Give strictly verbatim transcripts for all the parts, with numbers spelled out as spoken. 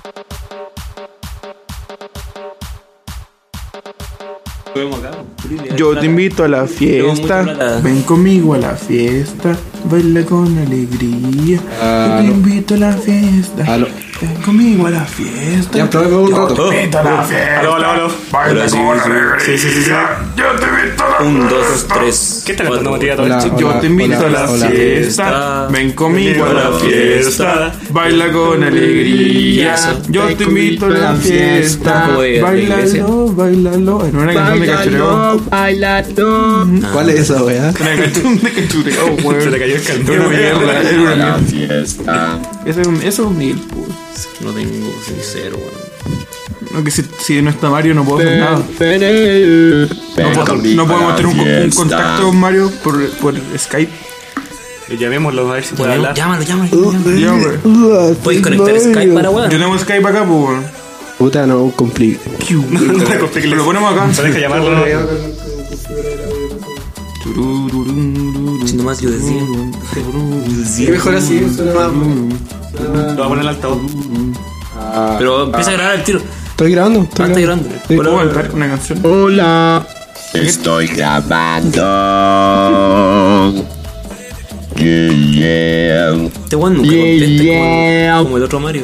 Yo te invito a la fiesta, ven conmigo a la fiesta, baila con alegría. Yo te invito a la fiesta, Aló. ven conmigo a la fiesta. Ya, probemos un rato. Yo te invito a la fiesta, Aló, aló, aló. baila Sí, con sí, sí. alegría. Sí, sí, sí, sí. Yo te invito a la Un, dos, fiesta. tres. ¿Qué está cantando Matías? Hola, Todo el Yo hola, te invito hola, a la hola. fiesta, ven conmigo a la fiesta, baila con alegría. Yo te invito a la fiesta, Como de- de iglesia. bailalo, bailalo. En una canción de cachureo. Bailando. ¿Cuál es esa, weá? Una canción de cachureo, Se weón. le cayó el Era cantón. una mierda, era una mierda. Fiesta. Ese es un, ese es un mil, pues. No tengo sincero, weón. No, que si, si no está Mario no puedo hacer nada. No, Ven puedo- conmigo no podemos a la tener un, un fiesta. contacto con Mario por, por Skype. Llamémoslo a ver si puede hablar. Llámalo, llámalo. llámalo. Ya, weón. ¿Puedes conectar Skype para Yo weón? tengo Skype acá, pues, weón. Puta, no, complique. No te compliques. Lo ponemos acá. Se deja llamarlo. Si nomás yo decía. Sí, mejor así, suena más. Lo voy a poner al altavoz. Pero empieza a grabar el tiro. Estoy grabando. Ah, Estoy está grabando. grabando. Sí. ¿Puedo cantar una canción? Hola. Estoy grabando. Yeah, yeah. Este weón nunca contesta como, como el otro Mario.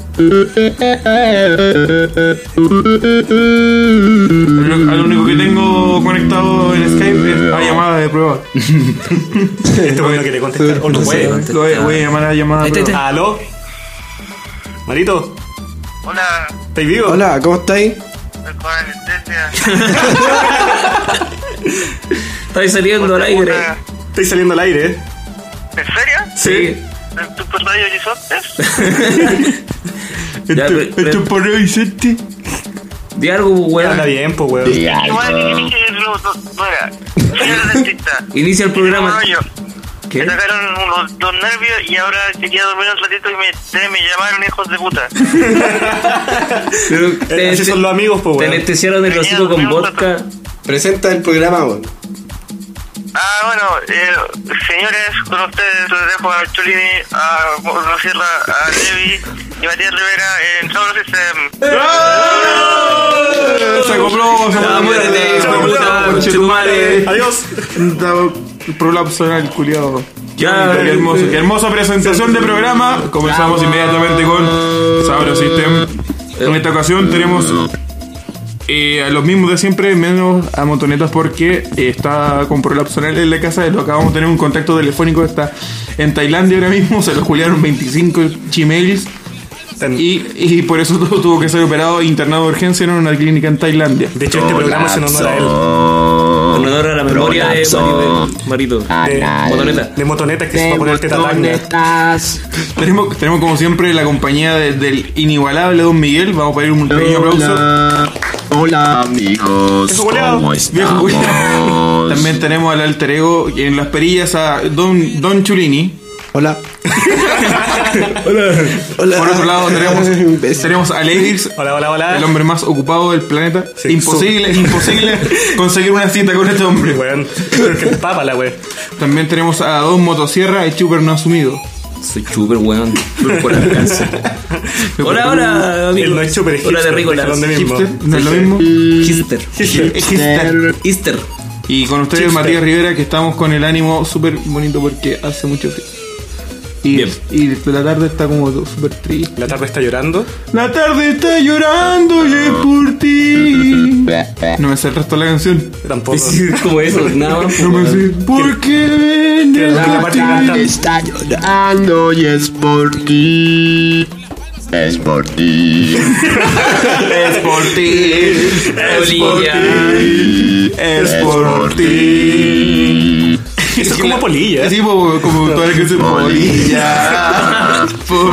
Lo, lo único que tengo conectado en Skype es la llamada de prueba. Este bueno quiere contestar. O no puede. Lo voy, voy a llamar a llamada de Ahí está, prueba. ¿Aló? Marito, Hola, ¿estáis vivo? Hola, ¿cómo estáis? estoy con anestesia. Estáis saliendo al aire. Estáis saliendo al aire, ¿eh? ¿En serio? Sí. ¿En tu radio horizontes? Ya, Esto pero- esto es por hoy, ¿sí? Di algo, Habla weón. bien, pues, weón. Di Igual que algo. dije, no, no, no era. Soy el dentista. Inicia el programa. No, yo. ¿Qué? Me sacaron unos dos nervios y ahora quería dormir un ratito y me, me llamaron hijos de puta. Pero te, Así son los amigos, pues, te weón. anestesiaron el hocico con vodka. Presenta el programa, weón. Ah, bueno, eh, señores, con ustedes les dejo a Cholini, a Rosierra, a Levi y Matías Rivera en Sound System. Se compró, se Ah, muérete, hijo de puta, conchetumare. Adiós. El prolapso anal, culiado. Ya, Qué hermoso, qué hermosa presentación de programa. Comenzamos inmediatamente con Sabro System. En esta ocasión tenemos eh, a los mismos de siempre, menos a Motonetas porque eh, está con prolapso anal en la casa. Lo acabamos de tener un contacto telefónico, está en Tailandia ahora mismo. Se lo juliaron veinticinco gmails. Y, y por eso tuvo, tuvo que ser operado e internado de urgencia en una clínica en Tailandia. De hecho, este programa es en honor a él. En honor a la memoria de Mario, de Marito. De, Motoneta. de motonetas que se va a poner tetatanga. Tenemos, tenemos como siempre la compañía de- del inigualable Don Miguel. Vamos a pedir un pequeño aplauso. Hola amigos, Eso, goleado. ¿cómo Viejo, estamos? también tenemos al alter ego y en las perillas a Don, Don Chulini. Hola. Hola. Hola. Por otro lado tenemos, tenemos a Levis, Hola, hola, hola. el hombre más ocupado del planeta. Sí, imposible, imposible conseguir una cita con este hombre. Weón. Pero que el papa, la weón. También tenemos a Don Motosierra y Chuper no asumido. Soy chuper, weón. Por alcance. Hola, hola, amigo. Él no es chuper, es Hola, de hipster, Rico déjalo donde mismo. Hipster, ¿no es lo mismo? Hister. Hipster. Easter. Y con ustedes Hipster. Matías Rivera, que estamos con el ánimo súper bonito porque hace mucho frío. Y, Bien. y la tarde está como súper triste. La tarde está llorando. La tarde está llorando y es por ti. No me sé el resto de la canción. Tampoco. Es como eso, nada más. No me sé. Porque ven Que la a parte ti. canta. Está llorando y es por ti. Es por ti. Es por ti. Es por Polilla. ti. Es por ti. Eso es como polilla. Sí, como, como toda la canción. Polilla.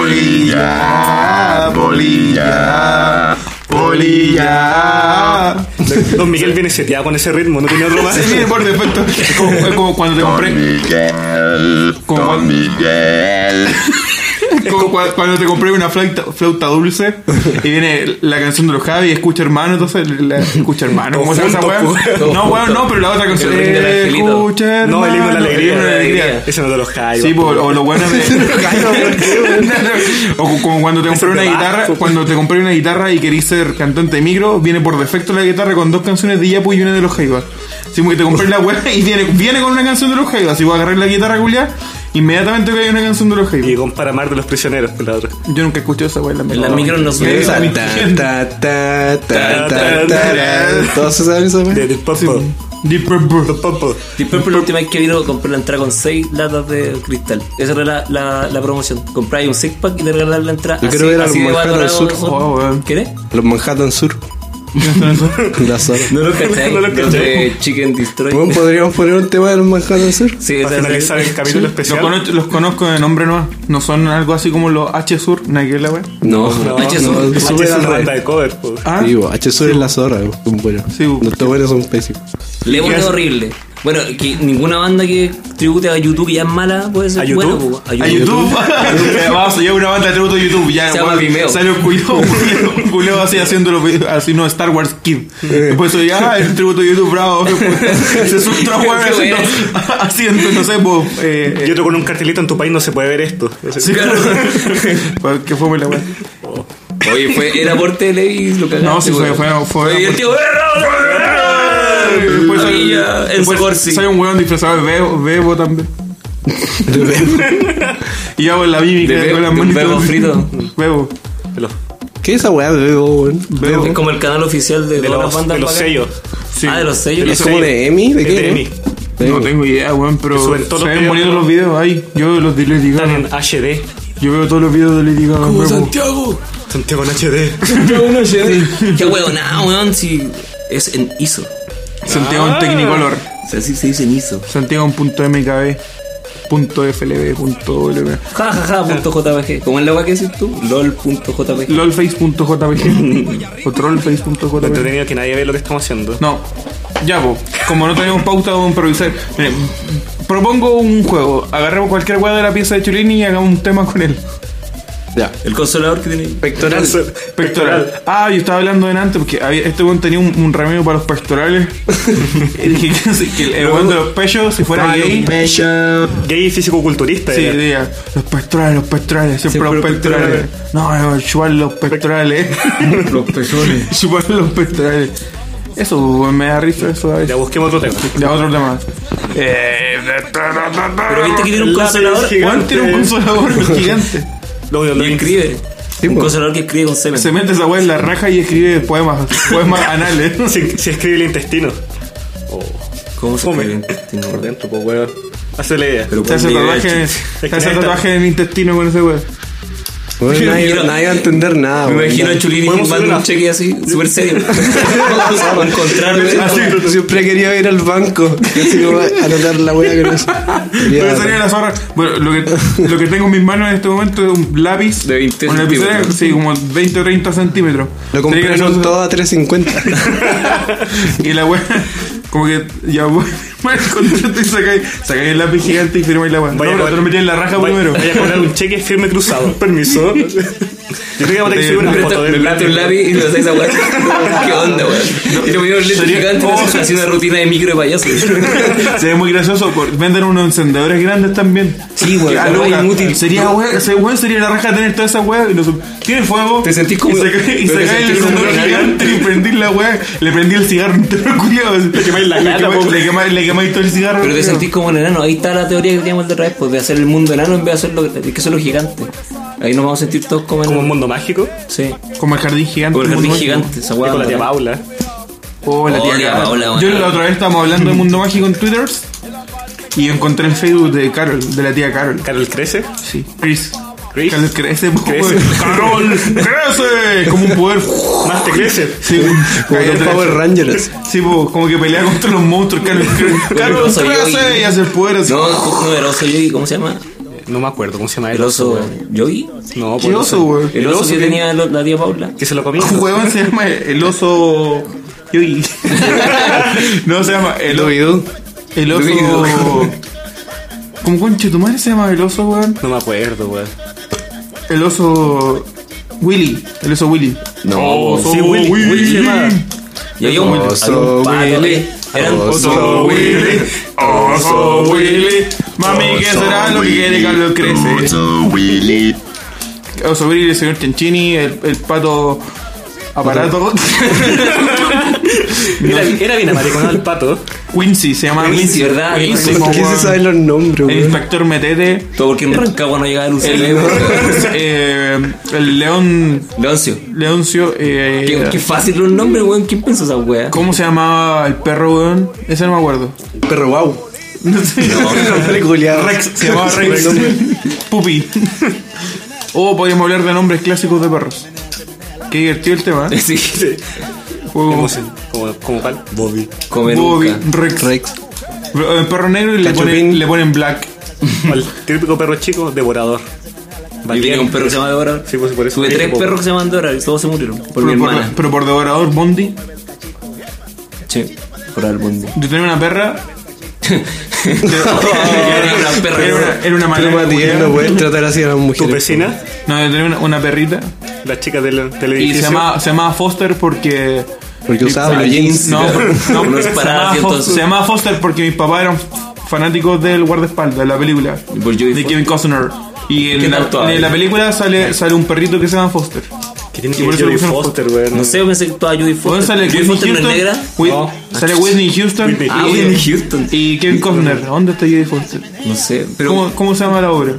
Polilla. Polilla. Polilla. Don Miguel viene seteado con ese ritmo, no tiene otro más. Sí, viene por defecto. Es como, es como cuando te Don compré. Miguel. Como Don cuando- Miguel. Como cua- cuando te compré una flauta, flauta dulce y viene la canción de los Javi y escucha hermano, entonces la, escucha hermano, ¿cómo se llama esa weá? No, weón, no, pero la otra canción. El ring del eh, angelito. escucha hermano. No, el himno de la alegría. El himno de la alegría. Ese no es de los Jaivas. Sí, po, o lo bueno de. O como cuando te compré Ese una es de guitarra, Vasco. cuando te compré una guitarra y querís ser cantante de micro, viene por defecto la guitarra con dos canciones de Yapu y una de los Jaivas. Así como que te compré la weá y viene, viene con una canción de los Jaivas. Así voy a agarrar la guitarra culiá, inmediatamente que hay una canción de los Jaivas. Y compara Mar de los prisioneros con la otra. Yo nunca escuché esa weá en la En las micros no son. Esa, Sí. ta, ta, ta, ta, ta, ta. ¿Todos se saben esa De weá? Deep Purple. Deep Purple. Deep Purple. Deep Purple la última vez que vino compré la entrada con seis latas de cristal. Esa era la, la, la promoción. Compráis un six pack y te regalan la entrada. Yo quiero ver a los de Manhattan valorado Sur. son. Oh, weón. ¿Quieres? Los Manhattan Sur. La zona. No lo cacháis. No lo Los caché. de Chicken Destroy. Bueno, podríamos poner un tema de los Manhattan Sur. Sí, Para esa finalizar el capítulo Los especial. conozco, los conozco de nombre nomás. No son algo así como los H Sur, nada que ver la weá. No, No, H H Sur. Sur. No, H sube es al una rey. banda de cover, pues. Ah, Sí, bo, H Sur es la zorra, bo, son buenos. Sí, bo. Los buenos son pésimos. Levo es horrible. Bueno, que ninguna banda que tribute a YouTube ya es mala puede ser ¿A buena. YouTube? po. a YouTube. Vamos, ya una banda de tributo a YouTube. Ya, Se llama weón, Vimeo. salió un culeo, un culeo así haciendo los videos, así no, Star Wars Kid. Después eso ya, el tributo a YouTube, bravo. Se sube otro weón Qué haciendo, haciendo, no sé, po, eh, Y otro con un cartelito en tu país no se puede ver esto. Ese- sí, claro. Pues, que fue la weá. Oye, fue, era aporte de Levi, lo cagaste. No, sí, fue, weón. fue, fue. Y el tío, Después Ahí ya, sale, en después Scorsese. sale un weón disfrazado de Bebo, Bebo también. Y hago la mímica De con las Bebo- manitas. Bebo frito. Bebo. de los, ¿Qué es esa weá de Bebo, weón? Bebo. Es como el canal oficial de, de todas los, las bandas. de los para acá. sellos. Sí. Ah, de los sellos. ¿Es como de Emi? ¿De Es qué? de no? Emi. No tengo idea, weón, pero Que suben todos se los ven videos, bonitos ¿no? los videos ahí. Yo los de Lady Están Gaga. en H D. Yo veo todos los videos de Lady Gaga. Como Bebo. Santiago. Santiago en H D. Qué weón, nada, weón, si es en I S O. Santiago en Technicolor. O sea, sí se dice en I S O. Santiago en punto M K B. Punto F L B. Punto L B. Ja, ja, ja, punto J P G. ¿Cómo es la weá que decís tú? lol punto J P G. lolface punto J P G. O trollface punto J P G. Entretenido que nadie ve lo que estamos haciendo. No, ya, po. Como no tenemos pauta, vamos a improvisar. Miren, propongo un juego. Agarremos cualquier hueá de la pieza de Chulini y hagamos un tema con él. Ya. El consolador que tiene. Pectoral. Pectoral. Ah, yo estaba hablando de antes porque había, este weón tenía un, un remedio para los pectorales. Y dije que, si- que el- el weón de los pechos, si fuera gay. Gay físico-culturista. Sí, era. diga, los pectorales, los pectorales, siempre, Siempre los los pectorales. No, no, chupar los pectorales. Los pezones. Chupar los pectorales. Eso, weón, me da risa eso a Ya veces. busquemos otro tema. Ya, otro tema. Eh, Pero viste que tiene un Lápiz consolador. gigante. Juan tiene un consolador gigante. Lo, lo, Y escribe. Sí, un po. consolador que escribe con semen. Se mete esa weá en la raja y escribe poemas, poemas anales. si, si escribe el intestino. ¿Cómo se Come. escribe? Intestino? Por dentro, pues, weón. Hazle la idea. Pero Se hace ¿cuál tatuaje, nivel? se hace tatuaje en el intestino con ese weá. Bueno, nadie, nadie va a entender nada, Me weón. imagino a Chulini Podemos firmando hacer un una- cheque así, súper serio. Vamos a encontrarlo. Así, siempre quería ir al banco. Así como a anotar la weá que no sé. Quería- Pero sería la zorra. Bueno, lo que, lo que tengo en mis manos en este momento es un lápiz. De veinte una lapicera, centímetros. sí, como veinte o treinta centímetros. Lo compré Sería en un gracioso. todo a tres cincuenta. Y la weá, como que ya voy al contrato y sacáis, sacáis el lápiz gigante y firmáis la weá. No, Vaya a pero cobrar- te lo metí en la raja vaya- primero. Vaya a cobrar un cheque firme cruzado. Permiso. Yo creo que vamos a tener que subir una Me foto presta- me del presta un lápiz y me haces esa weá. ¿Qué onda, weón? Y le ponía un lente Sería- gigante y me oh, haces así una rutina de micro de payaso. Se ve muy gracioso. por- Venden unos encendedores grandes también. Sí, weón, Ah, la weá loca. inútil. Sería weá, ese weón sería la raja tener toda esa weá. Y no, tiene fuego. Te sentís como- Y se cae, y pero se te cae el sentís como encendedor un gigante y prendí la weá. Le prendí el cigarro entero, culiado. Le quemáis la cara, po. Le quemáis, le quemáis todo el cigarro. Pero te culiao. sentís como un enano. Ahí está la teoría que teníamos de otra vez, pues, de hacer el mundo enano en vez de hacerlo, que son los gigantes. Ahí nos vamos a sentir todos como Como un enanos. mundo mágico. Sí. Como el jardín gigante. Como el jardín mundo mágico. gigante, esa Y weá. con la tía ¿no? Paula. Oh, la Oh, tía tía Carol. Paula, Yo bueno. la otra vez estábamos hablando de Mundo Mágico en Twitter y encontré el Facebook de Carol, de la tía Carol. Carol crece. Sí, Chris. Chris. Carol crece, po, Crece. weón. Carol crece, como un poder. Más te crece. Sí, Como los cállate. Power Rangers. Sí, po, como que pelea contra los monstruos. Carol, crece. Carol oso crece Yogi. y hace el poder así. No, no, el oso Yogi, ¿cómo se llama? No me acuerdo cómo se llama El oso weón. Yogi. No, ¿Qué pues, oso, weón? El oso que tenía lo- la tía Paula. Que se lo comía. Un huevón se llama el oso. Yogi. No, se llama el, o- Dubidú. el oso. ¿Cómo conche tu madre se llama el oso, weón? No me acuerdo, weón. el oso Willy. El oso Willy. No, oso sí, Willy. Willy se llamaba. Y había un, Oso había un pato, Willy. eh. Eran Oso Willy, oso Willy. Mami, ¿qué será lo que quiere Carlos crece? Oso Willy. Oso Willy, el señor Chenchini, el, el pato aparato. Era, era bien amariconado el pato. Quincy, se llama Quincy, ¿verdad? Quincy, ¿Por qué como- se saben los nombres, El weón? inspector Metete. todo porque en Rancagua no llegaba el U C El, L. eh, el león. Leoncio. Leoncio. Eh, Qué, qué fácil los nombres, weón. ¿Quién pensó esa wea? ¿Cómo se llamaba el perro, weón? Ese no me acuerdo. Perro guau. No sé. Nombre culiado. Rex, se llamaba Rex. Pupi. O podríamos hablar de nombres clásicos de perros. Qué divertido el tema, ¿eh? Sí. Juego Como, como cuál? Bobby. Come Bobby, nunca. Rex. Rex. El perro negro y le Cachupín. ponen, le ponen black. El típico perro chico, devorador. Yo tenía un perro que se llama Devorador. Sí, pues, por eso Tuve dije, tres po. perros que se llaman Devorador y todos se murieron. Por mi Pero por, hermana. pero por devorador, Bondi. Sí, por el mundo. Yo tenía una perra. Era una perra. Era una, era una Pero malaya Matías, culiada. no puedes tratar así a las Tu mujeres. vecina, No, yo tenía una, una perrita. la chica del, del Y edificio. se llamaba, se llamaba Foster porque. Porque usaba Ah, blue jeans. No, no, Uno es se, para llamaba asientos. Foster, se llamaba Foster porque mis papás eran fanáticos del guardaespaldas de la película. ¿Y por Jodie De Kevin Costner. Y ¿Qué en la, tal actuaba? en la película sale, sale un perrito que se llama Foster. Que tiene Y que por ver eso Jodie le pusieron Foster, weón. No sé, pensé que toda Judy ¿Dónde Foster. sale Judy Whitney Foster no es Houston? negra. Whit- No. Sale Whitney Houston. Whitney Ah, y, Whitney Houston. y Kevin Costner. ¿Dónde está Jodie Foster? No sé, pero. ¿Cómo, ¿Cómo se llama la obra?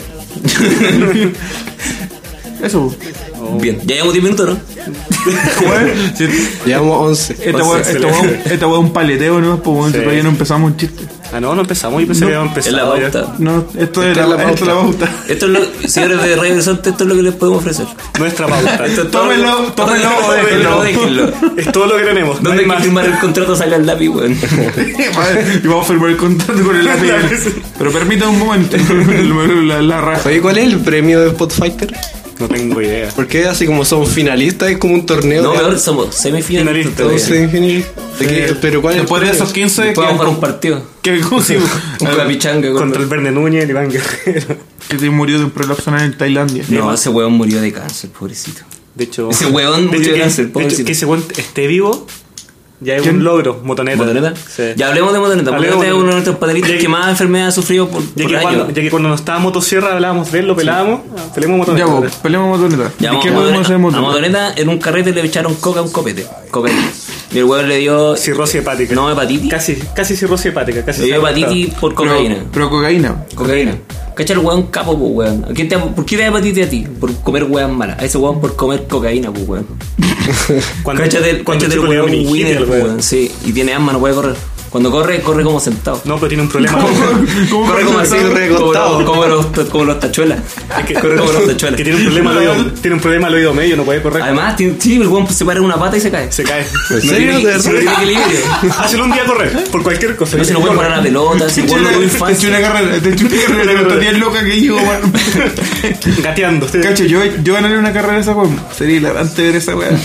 Eso. Bien, ya llevamos diez minutos, ¿no? Bueno, si- Llevamos once. esta weá esta weá- esta weá es un paleteo, ¿no? Pues bueno, si Sí. todavía no empezamos un chiste. Ah, no, no empezamos. Yo pensé que habíamos Es la empezado. ya. pauta. No, esto es Esta la, es la esto es la pauta. Esto es lo, señores de Radio Horizonte, esto es lo que les podemos ofrecer. Nuestra pauta. Esto es todo- Tómenlo, tómenlo o déjenlo. déjenlo. Es todo lo que tenemos. No ¿Dónde hay hay que más. firmar el contrato? Saca el lápiz, weón. Y vamos a firmar el contrato con el lápiz. Pero permítame un momento. La, la raja. Oye, ¿cuál es el premio de Spotfighter? No tengo idea. Porque así como son finalistas, es como un torneo. No, de- peor, somos semifinalistas. Finalistas, Todos todavía. semifinalistas. ¿De qué? Pero ¿cuál es el Después de premio? esos quince, Después que, vamos a jugar un partido. que, ¿cómo se llama? Un capichanga con... Contra el Verne Núñez, el Iván Guerrero. que se murió de un prolapso anal en Tailandia. No, ese weón murió de cáncer, pobrecito. De hecho, Ese weón de murió hecho, de que- cáncer, de hecho, pobrecito. que ese weón esté vivo ya es ¿Quién? un logro. Motoneta. ¿Motoneta? Sí. Ya hablemos de Motoneta. Hablemos Motoneta es de- uno de nuestros panelistas Ya- que más enfermedad ha sufrido por, Ya por que, años. cuando, ya que cuando nos estaba Motosierra hablábamos de él, lo pelábamos. Peleemos Motoneta. Ya, ahora. vos, peleamos motoneta. Ya, ¿De qué a podemos hacer Motoneta, a motoneta? Motoneta en un carrete le echaron coca a un copete. Cocaína. Y el weón le dio... Cirrosis hepática. No, hepatitis. Casi, casi cirrosis hepática. Casi Le dio se ha hepatitis por Pero, cocaína. pero cocaína. Cocaína. Cacha el weón capo, pues weón. ¿A quién te, ¿Por qué te da hepatitis a ti? Por comer weón malas. A ese weón por comer cocaína, pues weón. Cuando, Cáchate el, cuando cáchate el chico le dio weón meningitis winner, al pues, weón. weón. Sí, y tiene asma, no puede correr. Cuando corre, corre como sentado. No, pero tiene un problema. ¿Cómo Corre como así, corre como, recostado? los- como los, como los tachuelas. que- Corre como los tachuelas. que tiene un problema al oído, tiene un problema al oído medio, no puede correr. Además, tiene, sí, el weón se para en una pata y se cae. Se cae. ¿En No serio? tiene, ¿De verdad? si no tiene equilibrio. Hazlo un día correr, por cualquier cosa. No se lo puede parar la pelota, si el weón no tuvo Te eché una infancia. carrera, te eché una carrera de tonterías locas que yo, weón. Gateando. Cacho, yo, yo ganaría una carrera de esa weón. Sería hilarante ver esa weá.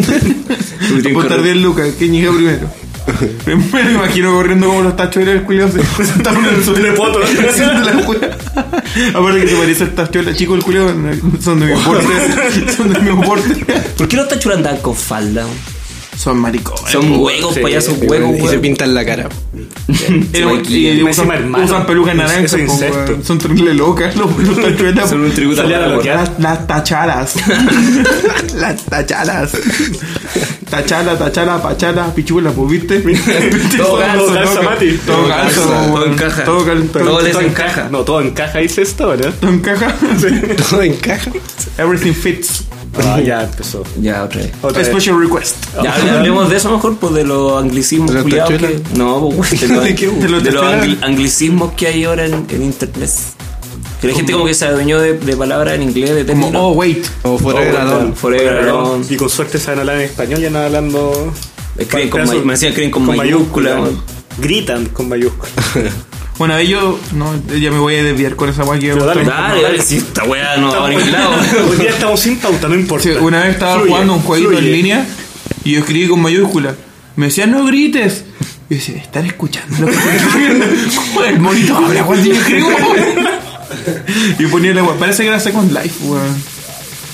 Apostar diez lucas, ¿quién llega primero? Me lo imagino corriendo como los tachuelas del culiao se sentaron en el suelo. De poto. Haciendo la weá. Aparte que se parece al tachuela chico el culiao, son de mi porte. Son de mi porte. ¿Por qué los tachuelas andan con falda? Son maricones. Son huecos, Sí, payasos Y huecos, se weón. pintan la cara. Eh, y Y usan, encima hermano. usan pelucas Eso naranjas. es po, incesto. weón. Son terrible locas los, los tachuelas. Son un tributo a Salía la de lo weón. que Las, las tachalas. Las tachalas. Tachala, tachala, pachala, pichula, pues, ¿viste? Todo calza, todo calza, Mati. Todo Todo calza, calza, po, todo weón. encaja. Todo cal- Todo todo- les Todo encaja. No, todo encaja, dice esto, ¿no? todo encaja. Todo encaja. Everything fits. Ah, ya empezó. Ya, otra vez. Otra vez. Special request. Ya, ya hablemos de eso mejor, pues de los anglicismos ¿De los culiados que... tachuelas? No, pues de los, ¿De qué, de de los los tachuelas? angli- anglicismos que hay ahora en, en internet. Que la gente como que se adueñó de, de palabras en inglés, de Como, términos. oh, wait. O fuera de gradón. Forever Alone. Y con suerte saben hablar en español y andan hablando. Escriben con pedazos- may- me decían escriben con mayúscula. Gritan con mayúscula. Bueno, ahí yo, no, ya me voy a desviar con esa guay que Pero dale. Dale, dale, si esta weá no va a ningún lado. Hoy día estamos sin pauta, no importa. Sí, una vez estaba Fluye, jugando un jueguito fluye. en línea y yo escribí con mayúscula. Me decían, no grites. Y yo decía, ¿están escuchando lo que estoy escribiendo? El monito habla cuando yo escribo. Y ponía la weá. Parece que era Second Life, weón.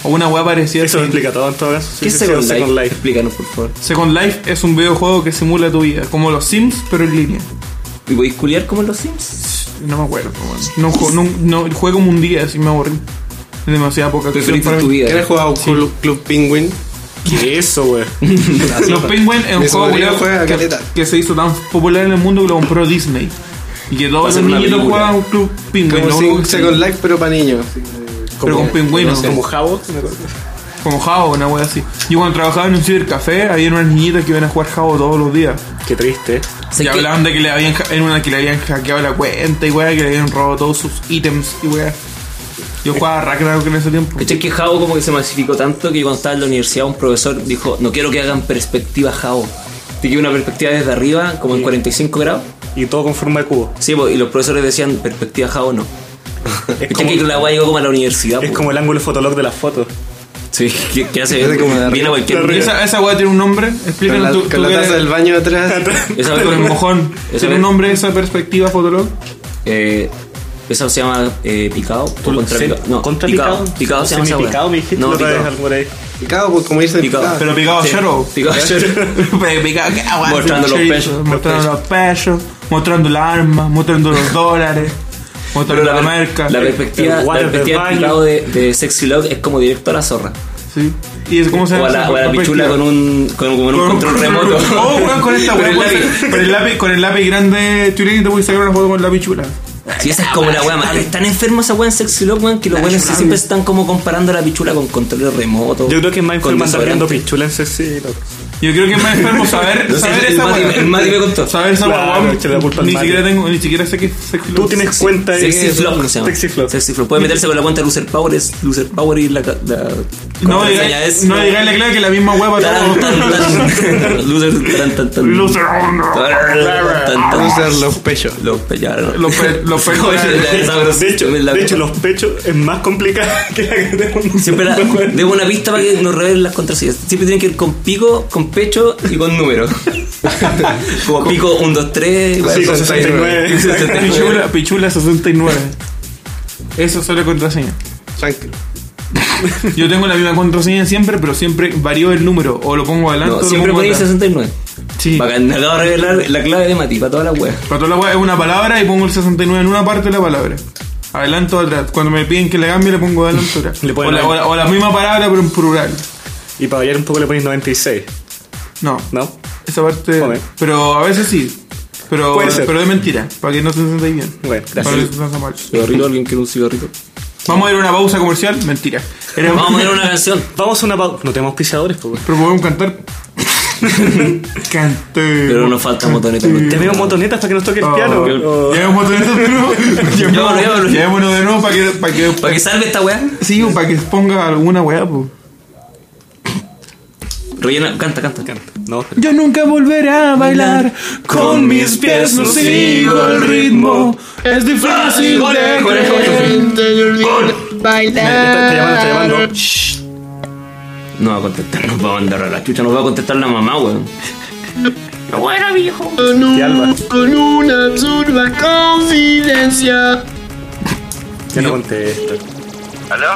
O una weá parecida. Eso lo así. explica todo en todo caso. ¿Qué Sí, es sí, Second sí, Life? Second Life. Explícanos, por favor. Second Life es un videojuego que simula tu vida, como los Sims, pero en línea. ¿Y podéis culiar como en los Sims? No me acuerdo. No, no, no, no juego como un día, así me aburrí. Es demasiada poca acción Preferiste para tu mí. vida. ¿Quién ha jugado Club, Club Penguin? ¿Qué es eso, wey? Los Penguin es un Mi juego sobrino culiao juega que, caleta. que se hizo tan popular en el mundo que lo compró Disney. Y que todos hacer los una niñitos película. juegan Club Penguin. Como lo si único que- Second Life, pero para niños. así que- pero con pingüinos. Como Jabo, me acuerdo. Como Jabo, una wea así. Yo cuando trabajaba en un cibercafé, había unas niñitas que iban a jugar Jabo todos los días. Qué triste. Sé Y que- hablaban de que le habían ja- en una que le habían hackeado la cuenta y wea, que le habían robado todos sus ítems y wea. Yo jugaba a Ragnarok en ese tiempo. ¿Cachai que Jabo como que se masificó tanto que cuando estaba en la universidad un profesor dijo, no quiero que hagan perspectiva Jabo. Te quiero una perspectiva desde arriba, como en cuarenta y cinco grados. Y todo con forma de cubo. Sí, po, y los profesores decían, perspectiva Jabo no. Es ¿Cachai que como, la guay llegó como a la universidad? es po? como el ángulo fotolog de las fotos. Sí, que, que hace Es como de viene a cualquier arriba. ¿Y esa, esa wea tiene un nombre? Con Explícanos la, tú. con tú la que taza eres- del baño atrás. Esa con el mojón. Esa ¿Tiene vez- un nombre esa perspectiva Fotolog? Eh, eso se llama eh, picado o contra Sí, picado. No, contra picado. picado. Picado se llama esa Semipicado weá. me dijiste No, la otra vez picado. algo por ahí. Picado, pues como dicen Picado. picado. Pero picado Sí, Shadow. picado Pero picado, ¿qué? Ah, bueno, Mostrando los sí, pesos, los Mostrando los pesos. Mostrando las armas. Mostrando los dólares. Mostrando Pero la, la, marca. la perspectiva, el la water del perspectiva baño. picado de, de Sexy Love es como directo a la zorra. Sí. ¿Y es cómo se O llama? a la, esa o a la perspectiva? pichula con un, con, con un Con- control con- remoto. Oh, weón, con esta Con weá. el puede lápiz. ser- Con el lápiz, con el lápiz grande chulín te voy a sacar una foto con la pichula. Sí, esa es como la weá más. Están enfermos esa weá en Sexy Love, weón, que los weones siempre están como comparando la pichula con controles remotos. Yo creo que es más con enfermo andar viendo desodorante. pichula en Sexy. Yo creo que es más enfermo saber, No sé, saber el esa Mati- weá. el Mati me contó. Saber esa Claro, weá. echarle la culpa al Ni Mati. siquiera tengo, ni siquiera sé qué es sexy Tú love. tienes cuenta de Sexy Flop se llama. Sexy Flop. Sexy Flop. Puede meterse con la cuenta de Loser Power, es Loser Power y la, la No contraseña digáis, es. no digáis claro que la misma weá para Taran, todos. tan, tan. Loser, taran, tan, tan. Loser, oh, no. Taran, tan, tan. Loser los pechos. Los pellaron. Los pe- los pe- De hecho, de hecho, los pechos es más complicado que la que tenemos. Siempre la, debo una pista para que nos revelen las contraseñas. Siempre tienen que ir con pico, con pecho y con número. Como pico uno, dos, tres. Sí, con sesenta y nueve. Pichula, pichula sesenta y nueve. Eso es la contraseña. Tranquilo. Yo tengo la misma contraseña siempre, pero siempre varío el número. O lo pongo adelante No, o lo siempre pongo ponéis atrás. sesenta y nueve. Sí. Bacán, me acabo de revelar la clave de Mati para toda la web. Para toda la weá es una palabra y pongo el sesenta y nueve en una parte de la palabra. Adelante o atrás. Cuando me piden que le cambie, le pongo adelante o atrás. Le O ponen la, ahí. o, la, o la misma palabra, pero en plural. Y para variar un poco le ponéis noventa y seis, No, ¿no? esa parte. Fome. Pero a veces sí. Pero, Puede ser. pero es mentira, para que no se sientáis bien. Bueno, Para gracias. que no se sientan mal. Cigarrito, alguien quiere un cigarrito. Vamos a ir a una pausa comercial. Mentira. Era- Vamos a poner una canción. Vamos a una pausa. No tenemos pisadores, pues. Pero podemos cantar. Cante. Pero nos falta motoneta. Tenemos motonetas para que nos toque el Oh, piano. Oh. Llevémonos de nuevo. Llévalo, llévalo. Llevémonos de nuevo para que, para que, Para que salve esta weá. sí, para que ponga alguna weá, pues. Rellena, canta, canta. No, pero- Yo nunca volveré a bailar con mis pies, no sigo el ritmo. Es difícil de creer. está, está llamando, está llamando. No va a contestar, nos va a mandar a la chucha, nos va a contestar la mamá, weón. Y Alba. Con una absurda confidencia. Ya no contesta. ¿Aló?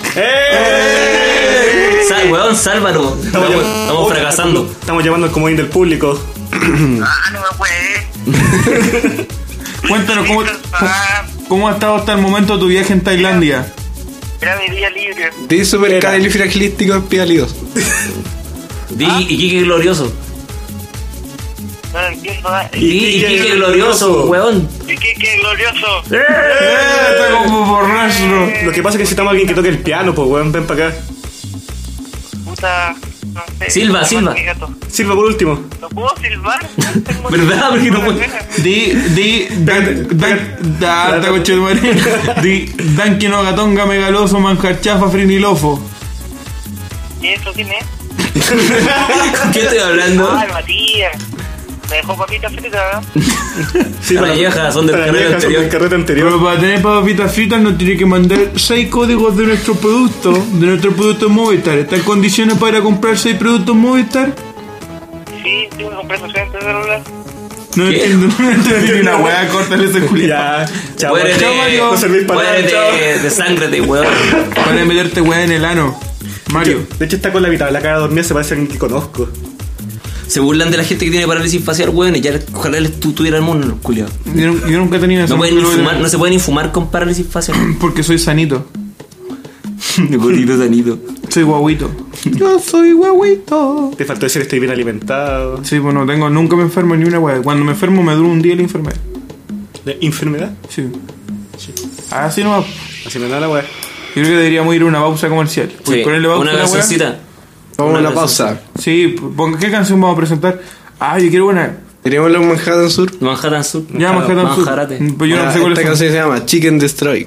¡Eh! Sal, weón, sálvalo. Estamos, llam- estamos fracasando. Estamos llamando al comodín del público. Ah, no me puede. Cuéntanos cómo, Ah, cómo ha estado hasta el momento tu viaje en Tailandia. era mi día libre. Di super califragilístico espialidos. Di, y Kike glorioso. No entiendo nada. Di, y Kike glorioso, weón. ¿Y qué, qué glorioso? ¡Eh! Está como borracho. Lo que pasa es que necesitamos a alguien que toque el piano, pues, weón. Ven para acá. Puta. No sé. Silva, ¿Cómo Silva. mi gato? Silva por último. ¿No puedo silbar? Tengo- ¿Verdad? Porque no puedo. Di, di, dan, dan, da, da, coche de madre. Di, danquino, gatonga, megaloso, manjarchafa, frinilofo. ¿Y eso quién es? ¿Qué estoy hablando? Ay, Matías. Me dejó papitas fritas, ¿no? Sí, Para viejas, son del para carrete viejas, son anterior. del carrete anterior. Pero para tener papitas fritas nos tiene que mandar seis códigos de nuestro producto, de nuestro producto Movistar. ¿Está en condiciones para ir a comprar seis productos Movistar? Sí, tengo que comprar sesenta celular. No ¿Qué? entiendo, no entendí ni una weá, córtale ese culiado. Ya, chao. Muérete, Chao, Mario. No servís para nada, chao. muérete, desángate, weón. Para meterte weá en el ano. Mario. De hecho, está con la mitad de la cara dormida, se parece a alguien que conozco. Se burlan de la gente que tiene parálisis facial, weón. Y ya ojalá les tu, tuviera el mundo, los culiados. Yo, yo nunca he tenido eso. No, pueden ni fumar, no se pueden ni fumar con parálisis facial. Porque soy sanito. Gordito, sanito. Soy guaguito. Yo soy guaguito. Te faltó decir estoy bien alimentado. Sí, pues no tengo, nunca me enfermo ni una weá. Cuando me enfermo me dura un día la enfermedad. ¿De enfermedad? Sí. Así no. Así no da la weá. Yo creo que deberíamos ir a una pausa comercial. Sí, Ponerle pausa una a la weá. cancioncita. Vamos a Una la pausa. Sí, ponga, ¿qué canción vamos a presentar? Ah, yo quiero una. Iremos a Manhattan Sur. Manhattan Sur. Ya, Manhattan Sur. Manjarate. Pues yo no Ah, sé cuál esta es. canción se llama Chicken Destroy.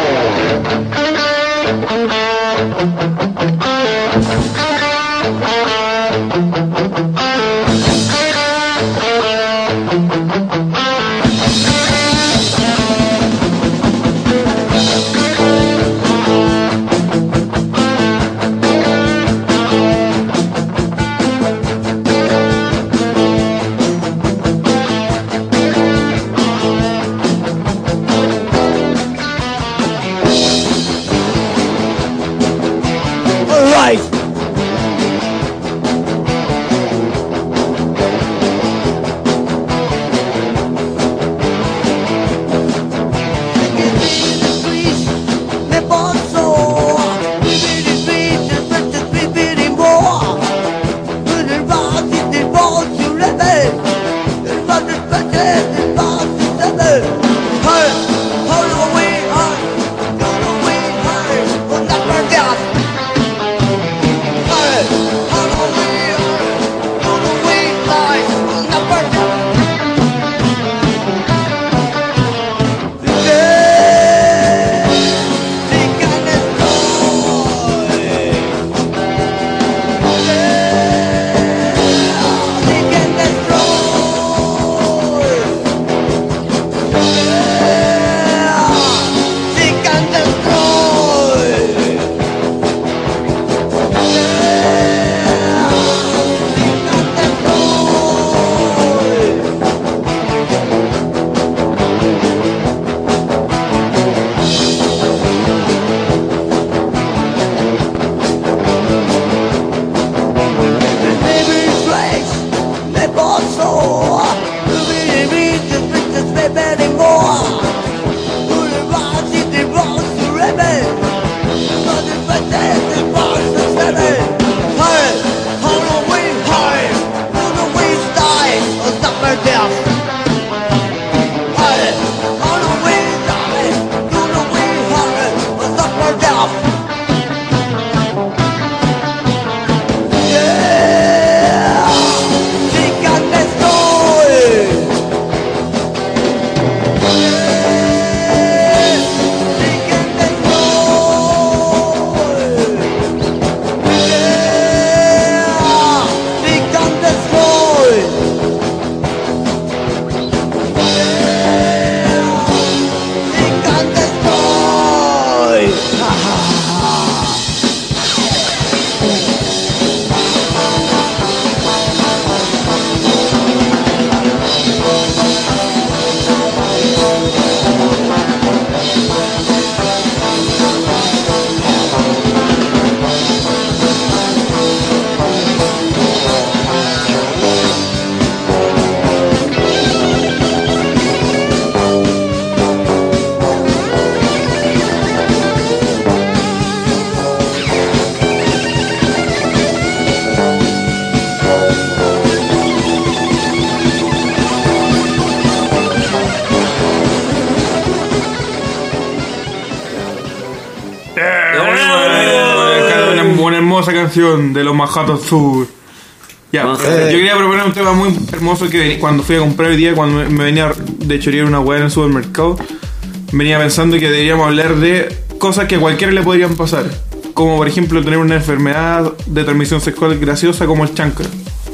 Una hermosa canción de los Manhattan Sur. Ya, Manhattan. yo quería proponer un tema muy hermoso que vení- cuando fui a comprar hoy día, cuando me- me venía de chorear una hueá en el supermercado, venía pensando que deberíamos hablar de cosas que a cualquiera le podrían pasar. Como por ejemplo tener una enfermedad de transmisión sexual graciosa como el chancro.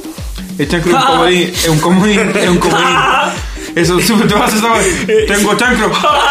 El chancro es un comodín, es un comodín, es un comodín. Eso siempre te pasa, ¿sabes? Tengo chancro.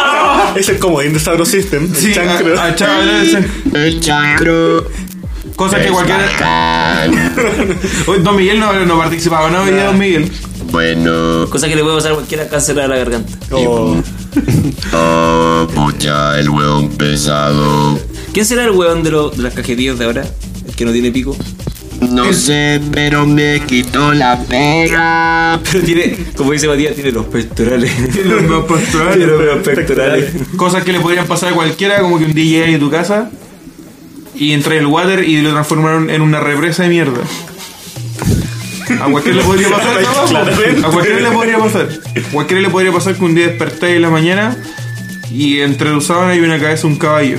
Es el comodín de Sabro System. Sí, el chancro. a, a chaval, ese- El chancro. cosas que es cualquiera. bacán. Hoy Don Miguel no, no participaba, no venía Don Miguel. Bueno. Cosa que le puede pasar a cualquiera, cáncer a la garganta. Oh, Oh, pucha, el hueón pesado. ¿Quién será el weón de, lo, de las cajetillas de ahora? El que no tiene pico. No sé, pero me quitó la pega. Pero tiene, como dice Matías, tiene los pectorales. Tiene los más pectorales. Tiene los pectorales. Cosas que le podrían pasar a cualquiera, como que un día llegas a tu casa y entra el water y lo transformaron en una represa de mierda. A cualquiera le podría pasar. A cualquiera le podría pasar. A cualquiera le podría pasar que un día despertáis en la mañana y entre los sábanas hay una cabeza de un caballo.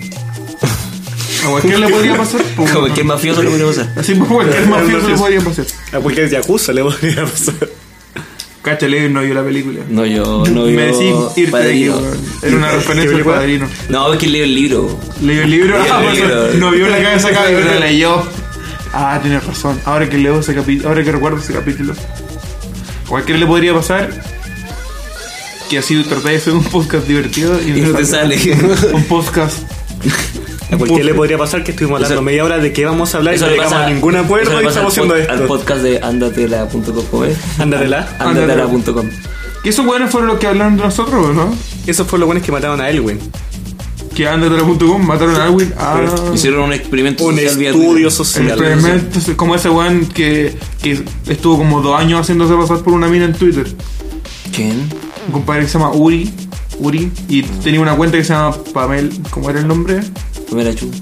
A cualquiera le podría pasar. A cualquier mafioso le podría pasar. Así pues cualquier mafioso le podría pasar. A cualquier yakuza le podría pasar. Cacha, Levi no vio la película. No, yo no vi. Me decís irte de aquí, Padrino. weón. Era una referencia al Padrino. No, es que leo el libro. Leyó el libro, Leyó ah, el pues, libro. no vio la cabeza acá, pero la leyó. Ah, tienes razón. Ahora que leo ese capítulo, ahora que recuerdo ese capítulo, a cualquiera le podría pasar que así tratáis de hacer un podcast divertido y, Y no te sale. un podcast. A cualquiera le podría pasar que estuvimos hablando Eso- media hora de qué vamos a hablar y Eso no le llegamos pasa a ningún eso acuerdo le y pasa estamos al haciendo pod- al esto. podcast de andatela punto com. ¿Cómo es? Ándadela. andatela punto com. Que esos buenos fueron los que hablaron de nosotros, ¿no? Eso fue lo bueno es que mataron a Elwin. Que andatela punto com mataron a Alwin. Ah, Hicieron un experimento Un social vía estudio Twitter. el social. experimento, como ese weón que, que estuvo como dos años haciéndose pasar por una mina en Twitter. ¿Quién? Un compadre que se llama Uri. Uri. Y tenía una cuenta que se llama Pamel. ¿Cómo era el nombre? Primera chupa.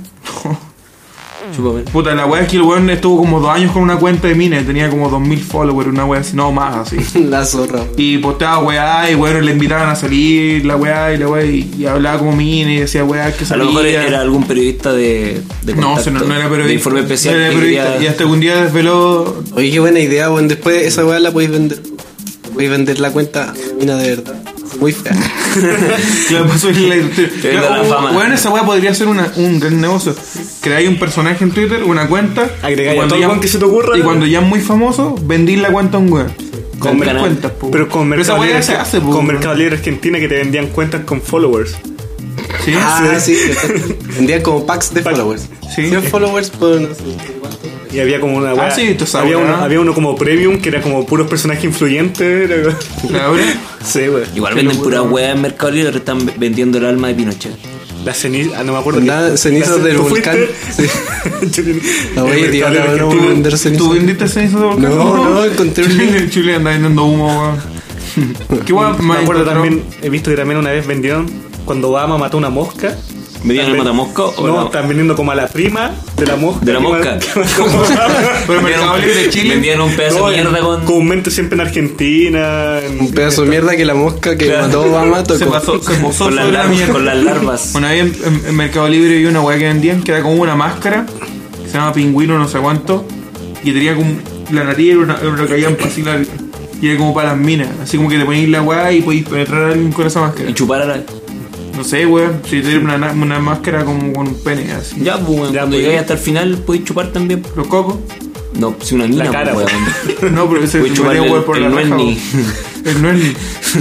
Chúpame. Puta, la wea es que el weón estuvo como dos años con una cuenta de mina y tenía como dos mil followers, una wea así, no más así. La zorra. Y posteaba weá y bueno, le invitaban a salir la weá y la weá y, y hablaba como mina y decía weá que A salía. lo mejor era algún periodista de, de No, contacto, no, no era periodista. de informe especial. No era que periodista. quería- Y hasta que un día desveló. Oye, qué buena idea, weón. Después esa weá la podéis vender. Podéis vender la cuenta mina de verdad. Muy fea. Claro, pasó en la Te vendo la fama. Bueno, esa weá podría ser una, un gran negocio. Creáis un personaje en Twitter, una cuenta. Agregáis y cuando a todo ya- weón que se te ocurra. Y cuando ya es muy famoso, vendís la cuenta a un weón. Con Vendís canal. cuentas, po. Pero con Pero esa Mercado weá Libre, se hace, po. con Mercado Libre Argentina que te vendían cuentas con followers. Sí, Ah, sí. Vendían como packs de followers. Sí. cien followers por no sé. Y había como una Ah, sí, tú sabes, había, uno, ¿no? había uno como premium que era como puros personajes influyentes. era- ¿La verdad? Sí, güey. Igual venden pura weá en Mercado Libre, pero están vendiendo el alma de Pinochet. La ceniza, ah, no me acuerdo. Nada, qué- cenizas la- del ¿tú volcán. fuiste? No, oye, En tío, Mercado no, Libre no, Argentina. no, vender cenizas. ¿Tú vendiste cenizas de volcán? No, no, encontré un Chile, link. Chile anda vendiendo humo, weón. ¿Qué weón Me más acuerdo encontró? también, he visto que también una vez vendieron cuando Obama mató una mosca. ¿Me dieron el También- matamosco o No, no? están vendiendo como a la prima de la mosca. De la que mosca. ma- que mató Obama. Pero Mercado Libre de Chile. Vendían un pedazo No, de mierda en- con. comúnmente siempre en Argentina. en- Un pedazo de mierda que la mosca que Claro. mató Obama Se tocó. pasó, se posó Con las sobre la larvas. mierda. Con las larvas. Una vez en, en- en Mercado Libre vi una weá que vendían que era como una máscara que se llama pingüino no sé cuánto y tenía como la nariz era una, era una callampa así larga y era como para las minas, así como que te ponéis la weá y podéis penetrar a alguien con esa máscara. Y chupar a la. No sé, weón, si tienes una, na- una máscara como con un pene así. Ya, pues, weón, Ya, cuando pues. llegáis hasta el final, podéis chupar también. Los cocos. No, si una mina, La cara, pues, weón. No, pero ese Voy a se chupar podría el- wear por el la raja, nuelni. weón. El nuelni.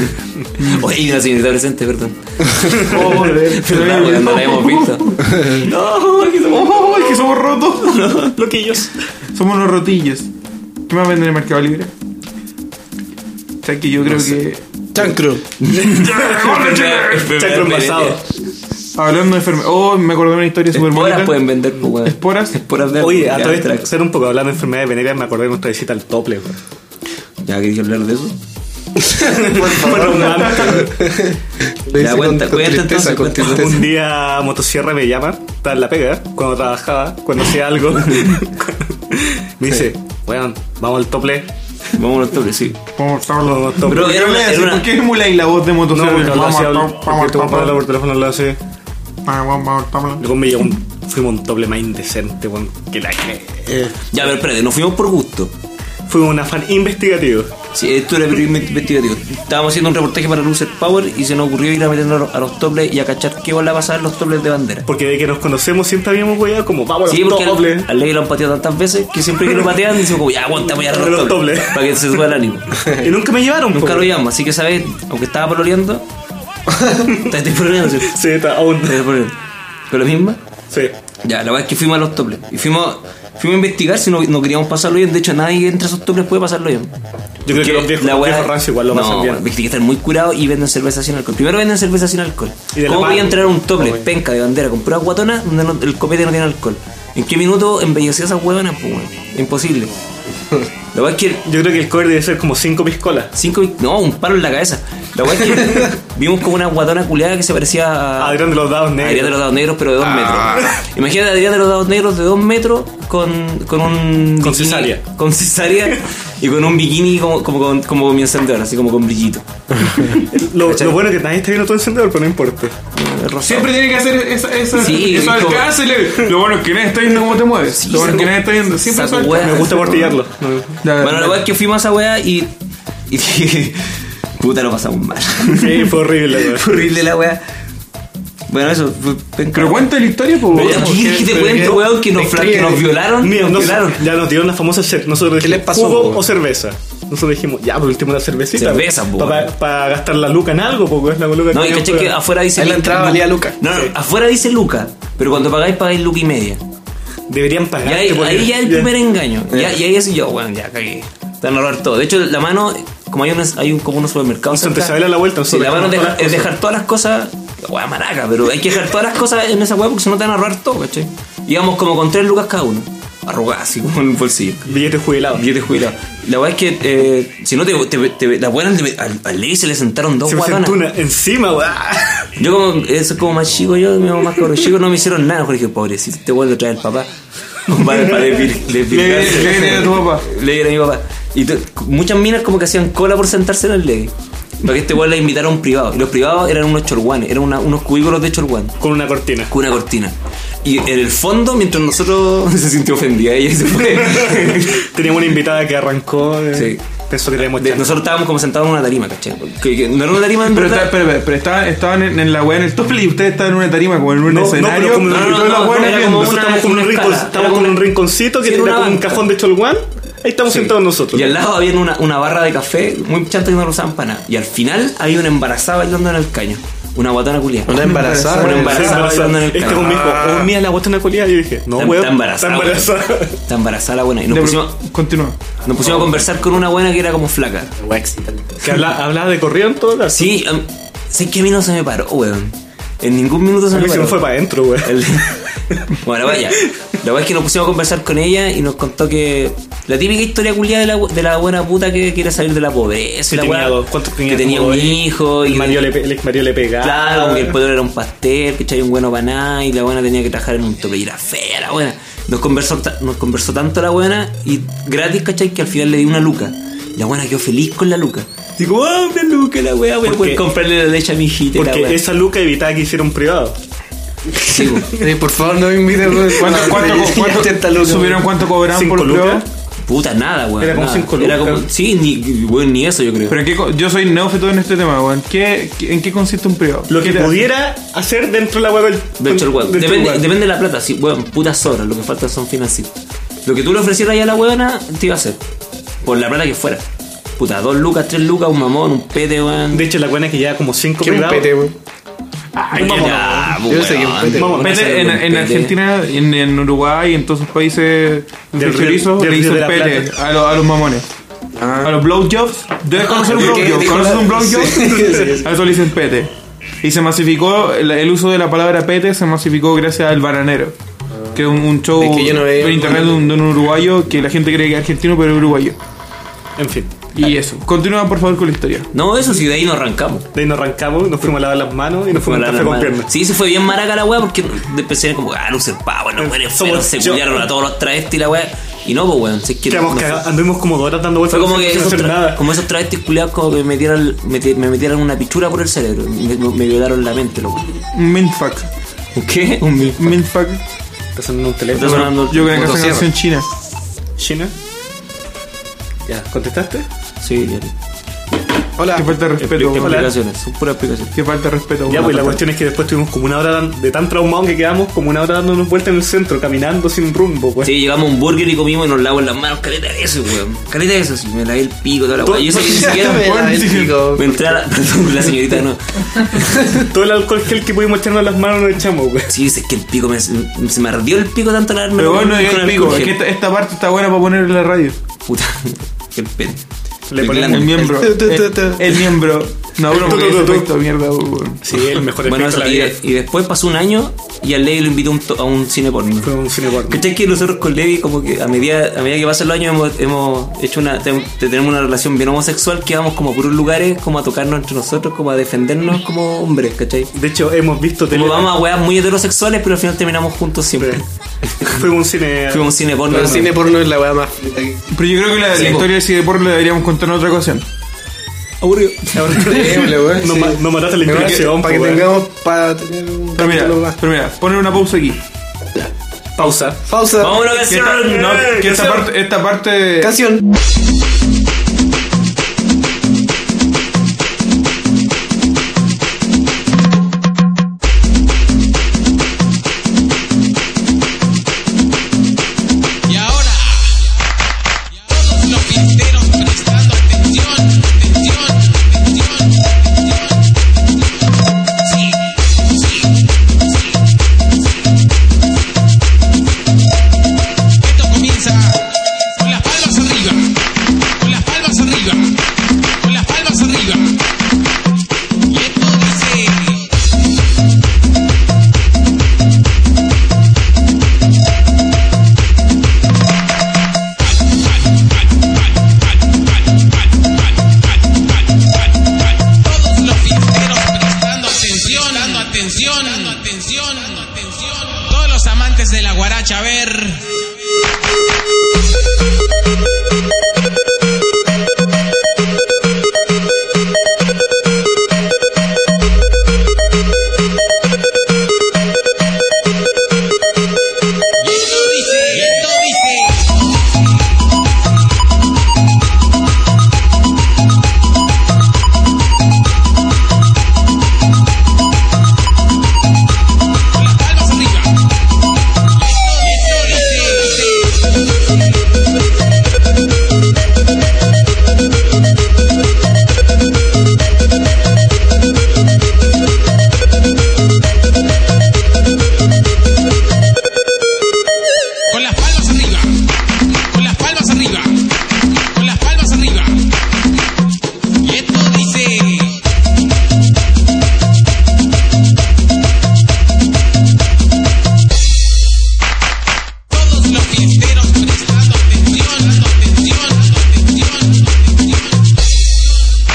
Oye, hay una señorita presente, perdón. Joder, Verdad, weón, no la hemos visto. No, es que somos, oh, es que somos rotos. Loquillos. Somos unos rotillos. ¿Qué más venden en el Mercado Libre? O sea que yo creo que. Chancro. Chacro envasado. Hablando de enfermedades. Oh, me acordé de una historia súper Esporas bonita. pueden vender, pues, weón. ¿Esporas? Esporas de. Oye, a de través Anthrax. de ser un poco hablando de enfermedades venéreas, me acordé de nuestra visita al Tople. güey. Ya quería hablar de eso. Fue romántico. Lo Ya, hice cuenta, con, con cuenta tristeza, entonces, con cuenta. tristeza. Un día Motosierra me llama, estaba en la pega, cuando trabajaba, cuando hacía algo. Me dice, bueno, vamos al Tople. Vamos a los toques, sí. Vamos a hablar. Vamos al Tople. Pero era una- era una- ¿Por qué emuláis la voz de No, motocicleta? porque lo Vamos hacía, a porque tú vamos hablas a por teléfono, lo hace. vamos a Luego me llegó un, fuimos a un Tople más indecente, weón, que la que. Eh, Ya, pero espérate, nos fuimos por gusto. fuimos un afán investigativo. Sí, esto era periodismo investigativo. Estábamos haciendo un reportaje para Loser Power y se nos ocurrió ir a meternos a los- a los toples y a cachar qué bola pasaba en los toples de bandera. Porque de que nos conocemos siempre habíamos weado como vamos a Sí, los porque Tople. al, al Ley lo han pateado tantas veces que siempre que lo patean decimos como ya aguanta, voy a ir a A los los toples toples. para que se suba el ánimo. Y nunca me llevaron, Nunca po. lo llevamos, así que sabes, aunque estaba pololeando, estás pololeando, ¿cierto? Sí, está aún. Estás pololeando. ¿Con la misma? Sí. Ya, la verdad es que fuimos a los toples. Y fuimos Fuimos a investigar si no, no queríamos pasarlo bien. De hecho, nadie entre esos toples puede pasarlo bien. Yo creo que los viejos, los viejos rancios igual lo no, pasan bien. Viste, que están muy curados y venden cerveza sin alcohol. Primero venden cerveza sin alcohol. Y de la ¿Cómo voy a mano. entrar a un tople, No, güey. penca de bandera, con pura guatona, donde no- el copete no tiene alcohol? ¿En qué minuto embelleció esas huevonas? Pues, weón. Imposible. La verdad es que Yo creo que el cover debe ser como cinco piscolas. cinco, no, un palo en la cabeza. La verdad es que vimos como una guatona culiada que se parecía a Adrián de los dados a negros. Adrián de los dados negros, pero de dos Ah. metros. Imagínate a Adrián de los dados negros de dos metros con, con un Con bikini- cesárea. con cesárea y con un bikini como, como, con- como mi encendedor, así como con brillito. Lo, ¿Cachai? lo bueno es que nadie está viendo tu encendedor, pero no importa. Es rosado. Siempre tiene que hacer esa, esa, Sí, eso es como- alcance. Lo bueno es que nadie está viendo cómo te mueves. Sí, lo bueno es que saco- nadie está viendo. Siempre saco eso hueá. alcanza. Me gusta portillarlo. No. Ya, Bueno, la ya. verdad es que fuimos a esa weá y, y puta, lo pasamos mal. Sí, fue horrible, güey. Fue horrible la weá. Bueno, eso fue penca. Pero cuenta la historia, pues. Oye, ¿qué quieres que te pero cuento, que- weón? Que nos, fla- que nos violaron. Mira, nos nos- violaron. ya nos dieron la famosa cer- nosotros ¿Qué dijimos, les pasó, ¿jugo po? o cerveza? Nosotros dijimos, ya, por último una cervecita. Cerveza, po, Para weón. gastar la luca en algo, porque es la luca No, y que caché que afuera dice. Ahí la entrada valía Luca. No, no, afuera dice Luca. Pero cuando pagáis, pagáis Luca y media. deberían Y pagar. ahí, ahí ya el primer engaño. Ya, y ahí así yo, bueno, ya cagué. Te van a robar todo. De hecho, la mano, como hay, unos, hay un, como unos supermercados. En Santa cerca, Isabel a la vuelta, sí, nosotros la mano dejamos deja- todas las es dejar todas las cosas. Weá, maraca, pero hay que dejar todas las cosas en esa weá porque si no te van a robar todo, ¿cachai? Íbamos como con tres lucas cada uno. Arrugadas, así como en el bolsillo. Billetes jubilados. Billete jubilado. La weá es que, eh, si no te. te, te la buena, al, al Levi se le sentaron dos Se me guatonas. sentó una encima, güey. Yo como, eso es como más chico, yo, mi mamá más cabrón chico, no me hicieron nada. Mejor dije, pobrecito, te vuelvo a traer el papá. Para, para desvir- desvirgarse. Le- le viene a tu papá. Le viene a mi papá. Y to- muchas minas como que hacían cola por sentarse en el Levi. Para que este weón la invitara a un privado. Y los privados eran unos chorguanes, eran una- unos cubículos de chorguán. Con una cortina. Con una cortina. Y en el fondo, mientras nosotros se sintió ofendida ella y se fue. Teníamos una invitada que arrancó. eh, Sí. Pensó que teníamos De- chance. nosotros estábamos como sentados en una tarima, ¿cachai? Que, que no era una tarima en Pero, verdad. está, pero, pero, pero estaban, estaban en, en la weá en el tople y ustedes estaban en una tarima como en un No, no, escenario. pero como- y no, no, todas las no, weas era viendo. como Nosotros una- estamos con un, una rincon- escala. estamos Era con como- un rinconcito que Sí, era una como un banca. cajón de cholguán. Ahí estamos Sí. sentados nosotros. Y al lado había una, una barra de café muy chanta que no lo usaban para nada. Y al final había una embarazada bailando en el caño. Una guatona culiada. Una embarazada. Una Sí, embarazada embarazada. bailando en el Este caño. conmigo, oh, mía, la guatona culiada. Y yo dije, no, Está- weón. está embarazada, Está embarazada. Está embarazada la buena. Y nos Ya, pusimos, pero- Continúa. nos pusimos a conversar con una buena que era como flaca. Que habla- hablaba de corrido en todo caso. Sí, um, sé que a mí no se me paró, weón. En ningún minuto se A me mí se paró. me fue para adentro, weón. El- Bueno, vaya. La verdad es que nos pusimos a conversar con ella y nos contó que la típica historia culiada de la, de la buena puta que quiere salir de la pobreza. Que la tenía weá, dos- ¿cuántos tenía? que tenía Como un dos- hijo y El marido le, pe- el ex marido le pegaba. claro, como que el pueblo era un pastel, que echaba un bueno para nada y la buena tenía que trabajar en un tope y era fea la buena. Nos conversó, ta- nos conversó tanto la buena y gratis, ¿cachai? Que al final le di una luca. La buena quedó feliz con la luca. Digo, ah, una luca la weá, voy a Porque- poder comprarle la leche a mi hijita y la Porque weá. esa luca evitaba que hiciera un privado. Sí, po. Eh, por favor, no me invites. weón. ¿Cuánto, cuánto, Ya cuánto, ochenta lucas, ¿Subieron weón. cuánto cobraban ¿Cinco por los lucas? pruebas? Puta, nada, weón. Era como nada. cinco Era lucas. como, sí, ni, weón, ni eso yo creo. Pero en qué, co- yo soy neófito en este tema, weón. ¿Qué, qué- ¿En qué consiste un privado? Lo que ¿Qué te hace? pudiera hacer dentro de la web del, De hecho, el weón. del Depende, chorguán. depende de la plata, sí, weón, putas horas, lo que falta son financieros. Lo que tú le ofrecieras ahí a la weona, te iba a hacer. Por la plata que fuera. Puta, dos lucas, tres lucas, un mamón, un pete, weón. De hecho, la buena que lleva como cinco ¿Qué es un privados. pete, weón? Ay, un mamón. ya, Yo sé que un weón. pete. Vamos, Una Pete, salud, en, un en pete. Argentina, en, en Uruguay y en todos esos países Del fronterizos río- le del río dicen de la pete Plata. a, lo- a los mamones. A los blowjobs. ¿Debes conocer un ¿qué blowjob? dijo ¿Conoces la- un blowjob? Sí, sí, sí. A eso le dicen pete. Y se masificó, el, el uso de la palabra pete se masificó gracias al bananero. Que es un, un show Es que yo no veía por un- internet de un, de un uruguayo que la gente cree que es argentino, pero es uruguayo. En fin. Y eso. Continúa por favor con la historia. No, eso sí, de ahí nos arrancamos. De ahí nos arrancamos, nos fuimos a lavar las manos y nos fuimos a un café con piernas. Sí, se fue bien maraca la weá porque empecé como, ah, lucer pa, bueno, mueren Somos- feos, se yo- culiaron a todos los travestis y la weá. Y no, pues weón, si es que Quedamos no cagados, fue- anduvimos como dos horas dando vueltas Fue como que sin esos, hacer tra- nada. como esos travestis culiados como que me metieran, meti- me metieran una pichura por el cerebro. Me, me violaron la mente, loco. Un mindfuck. ¿Qué? Un mil. Mindfuck. Está sonando un Está teléfono. sonando Yo creo que esa motosierra. canción china. China. Ya, ¿contestaste? Sí, ya. Hola. Qué falta de respeto, weón. Explicaciones, son puras explicaciones. Qué falta de respeto, Ya, weón. pues la cuestión es que después tuvimos como una hora dan- de tan traumado que quedamos, como una hora dándonos vueltas en el centro, caminando sin rumbo, pues. Sí, llegamos a un burger y comimos y nos lavamos las manos. Caleta de eso, weón. Caleta de eso, sí. Me lavé el pico, toda la Todo- weá. Yo sé que ni siquiera Me da el pico. me entré a la. Perdón, la señorita no. Todo el alcohol gel que pudimos echarnos en las manos nos echamos, pues. Sí, es que el pico me, se me ardió el pico tanto lavarme Pero la bueno, mano diga con el pico. alcohol Es que gel. esta, esta parte está buena para poner en la radio. Puta, qué pena. Le Estoy ponemos El grande. miembro. Tu, tu, tu, El, tu. el miembro. No, bro, Tu, porque tu, tu, ese tu. efecto mierda, weón. Sí, el mejor Bueno, efecto eso, de y, la vida. y después pasó un año y al Levi lo invitó a un, to- a un cine porno. Fue un cine porno. ¿Cachai que nosotros con Levi como que a medida, a medida que pasan los años hemos, hemos hecho una te- te- tenemos una relación bien homosexual que vamos como a puros lugares como a tocarnos entre nosotros, como a defendernos como hombres, ¿cachai? De hecho, hemos visto tele. Como vamos a weas muy heterosexuales pero al final terminamos juntos siempre. Fue un cine. Fuimos a un cine porno. El cine porno es la weá más frita que. Pero yo creo que la, Sí, la po. historia del cine porno la deberíamos contar en otra ocasión. Aburrido. Démosle, weón, No, sí. ma- no mataste la Para que, inspiración, para que po, weón. tengamos para tener un Pero mira, capítulo más. pero mira, poner una pausa aquí. Pausa. Pausa. Vamos a una Que canción. esta, no, que esta parte, esta parte Canción. Y ahora, todos los fiesteros prestando atención, atención, atención, atención. Sí, sí, sí, sí. Esto comienza con las palmas arriba, con las palmas arriba, con las palmas arriba. Y esto dice... Todos los fiesteros prestando atención, dando atención, dando atención, dando atención. Todos los amantes de la guaracha, a ver. Y esto dice, y esto dice. Con las palmas arriba. Y esto, y esto dice. Con las palmas arriba. Con las palmas arriba. Con las palmas arriba. Y esto dice. Todos los fiesteros prestando atención, dando atención, dando atención, dando atención.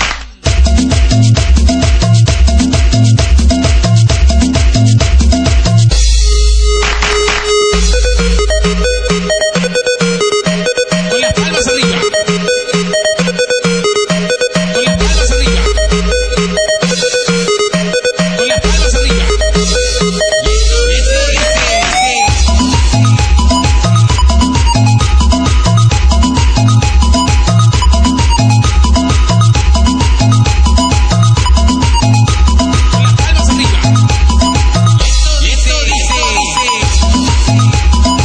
Con las palmas arriba. Con las palmas arriba. Con las palmas arriba. Y esto dice. Con las palmas arriba. Y esto dice.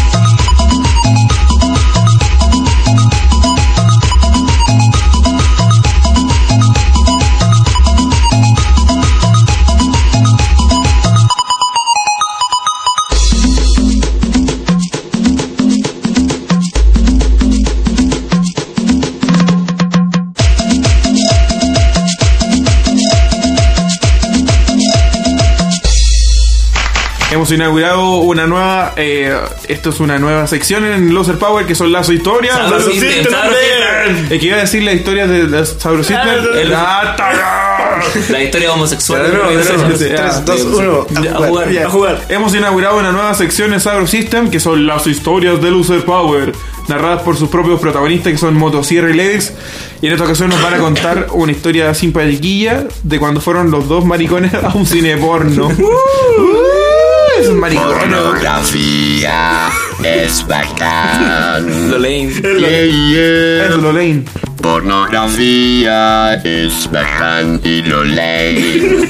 hemos inaugurado una nueva. Eh, esto es una nueva sección en Loser Power que son las historias. Sabro Las- System, Sabro System. Es que iba a decir las historias de las Sabro System. El- Ah, ta- La historia homosexual. Ya, de nuevo, de nuevo. Sí, Ya, tres, dos, uno. Ya, a jugar. Ya. A jugar. Hemos inaugurado una nueva sección en Sabro System que son las historias de Loser Power, narradas por sus propios protagonistas que son Motosierra y Lex. Y en esta ocasión nos van a contar una historia simpatiquilla de cuando fueron los dos maricones a un cine porno. Uh, es un maricón. Pornografía es bacán. Lo leen. Yeah, yeah. Es Lolaine. Pornografía es bacán y lo ley.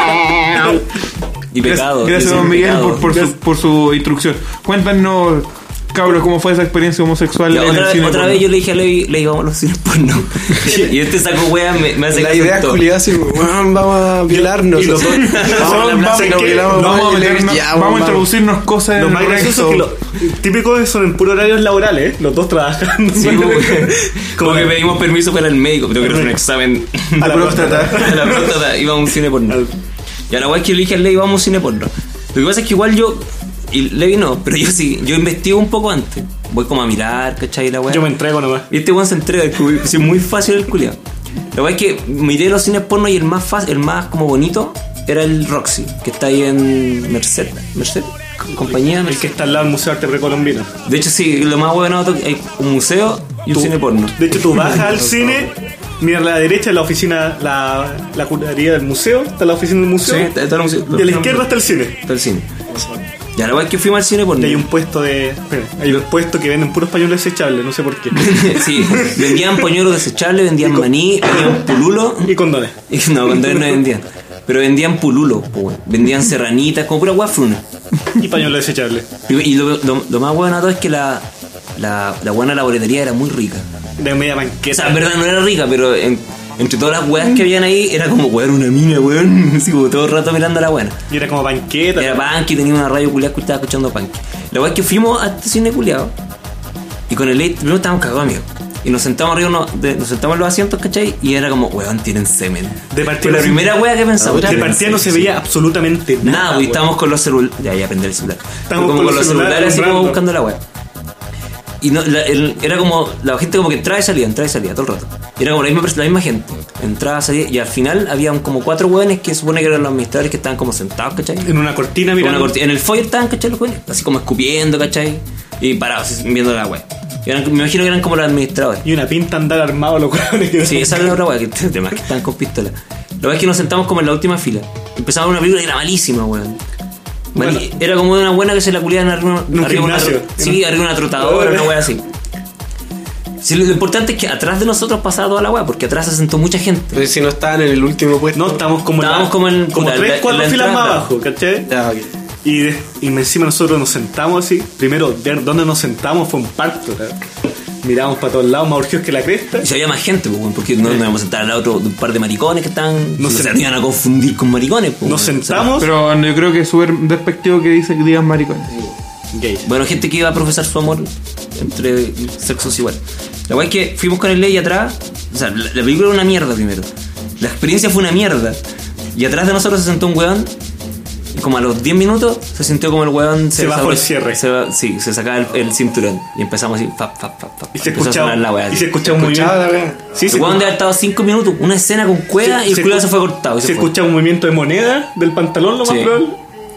Y pecado. Gracias, don Miguel, por, por, su, por su instrucción. Cuéntanos, cabros, cómo fue esa experiencia homosexual Ya, en otra el cine. otra porno. vez yo le dije a Levi, Levi, vamos a los cines porno. Y este saco wea me, me hace La caso idea en es todo. culiada así, weón, vamos a violarnos. y los dos- Vamos, Vamos, vamos, vamos, nos violamos, vamos a vamos, meternos- ya, vamos a introducirnos cosas Lo en más el gracioso es recto. que los típicos son en puros horarios laborales, ¿eh? Los dos trabajando. Sí, como, como que la- pedimos permiso para el médico, pero que era un examen a la próstata. a la próstata, íbamos a un cine porno. Y a la wea es que yo le dije a Levi, vamos a un cine porno. Lo que pasa es que igual yo, y Levi no, pero yo sí, yo investigo un poco antes. Voy como a mirar, ¿cachai? La wea. Yo me entrego nomás. Y este weón se entrega, es como- es muy fácil el culiao. La weá es que miré los cines porno y el más fácil, el más como bonito era el Roxy, que está ahí en Merced. Merced, compañía El Merced. que está al lado del Museo de Arte Precolombino. De hecho, sí, lo más bueno es que hay un museo y un Tú- cine porno. De hecho, tú bajas al cine, miras a la derecha la oficina, la, la curaduría del museo, está la oficina del museo. Sí, está- está el museo. Y a la izquierda está el cine. Está el cine. Ya la weá es que fuimos al cine porno. Y hay un puesto de. Espera, hay un puesto que venden puros pañuelos desechables, no sé por qué. Sí, vendían pañuelos desechables, vendían maní, vendían pululo. Y condones. Y no, condones no vendían. Pero vendían pululo, po, weón. Vendían serranitas, como pura guafruna. Y pañuelos desechables. Y, y lo, lo, lo más bueno de todo es que la, la, la buena laboretería era muy rica. De media O banqueta. sea, en verdad no era rica, pero en- entre todas las weas que habían ahí, era como, weón, una mina, weón. Así como todo el rato mirando a la buena. Y era como banqueta. Era Punky, tenía una radio culiada que estaba escuchando Punky. La wea es que fuimos a este cine culiado. Y con el late, primero estábamos cagados, amigo. Y nos sentamos arriba, uno- de- nos sentamos en los asientos, ¿cachai? Y era como, weón, tienen semen. De partida Fue la no se- primera wea que pensamos. De tienen partida no se semen, veía absolutamente sí. nada. Nada, pues weón. estábamos con los celulares. Ya, ya, aprender el celular. Estábamos como con con los los celulares, celulares así como alumbrando. buscando la wea. Y no, la- el- era como, la gente como que entraba y salía, entraba y salía todo el rato. Y era como la misma, pers- la misma gente. Entraba, salía, y al final había un- como cuatro hueones que supone que eran los administradores que estaban como sentados, ¿cachai? En una cortina, Con mira. una corti- en el foyer estaban, ¿cachai? Los hueones, así como escupiendo, ¿cachai? Y parados, así, viendo la wea. Y eran- me imagino que eran como los administradores. Y una pinta andar armado los cabrones que Sí, esa es la otra wea, que además que estaban con pistola. La wea es que nos sentamos como en la última fila. Empezaba una película y era malísima, weón. Mal- Bueno. Era como de una buena que se la culiaban arriba, En un arriba una gimnasio. tro- Sí, arriba una trotadora, una wea así. Sí, lo lo importante es que atrás de nosotros pasaba toda la wea, porque atrás se sentó mucha gente. Pero si no estaban en el último puesto. No, estábamos como Estábamos en la- como en- como la- tres, la- cuatro la filas más entrada. abajo, ¿cachai? Ya, ok. Y, de- y encima nosotros nos sentamos así. Primero, ver dónde nos sentamos fue un parto. ¿verdad? Mirábamos para todos lados, más urgidos que la cresta. Y si había más gente, pues, weón, porque no nos íbamos a sentar al lado de un par de maricones que estaban. No No sé. se iban a confundir con maricones, pues, Nos weón. sentamos. Pero yo creo que es súper despectivo que dice que digan maricones. Gay. Bueno, gente que iba a profesar su amor entre sexos igual. La weá es que fuimos con el ley atrás. O sea, la, la película era una mierda primero. La experiencia fue una mierda. Y atrás de nosotros se sentó un weón. Y como a los diez minutos se sintió como el weón Se bajó el cierre. Se, va- sí, se sacaba el, el cinturón. Y empezamos así. Fap, fap, fap, fap. Y se Empezó a escuchaba, sonar la weá, y así. se escuchaba muy bien. Escuchaba la wea. Sí, El weón debe haber estado cinco minutos. Una escena con cueva y el culo se fue cortado. Y Se, se fue. escuchaba un movimiento de moneda del pantalón, lo más Sí. probable.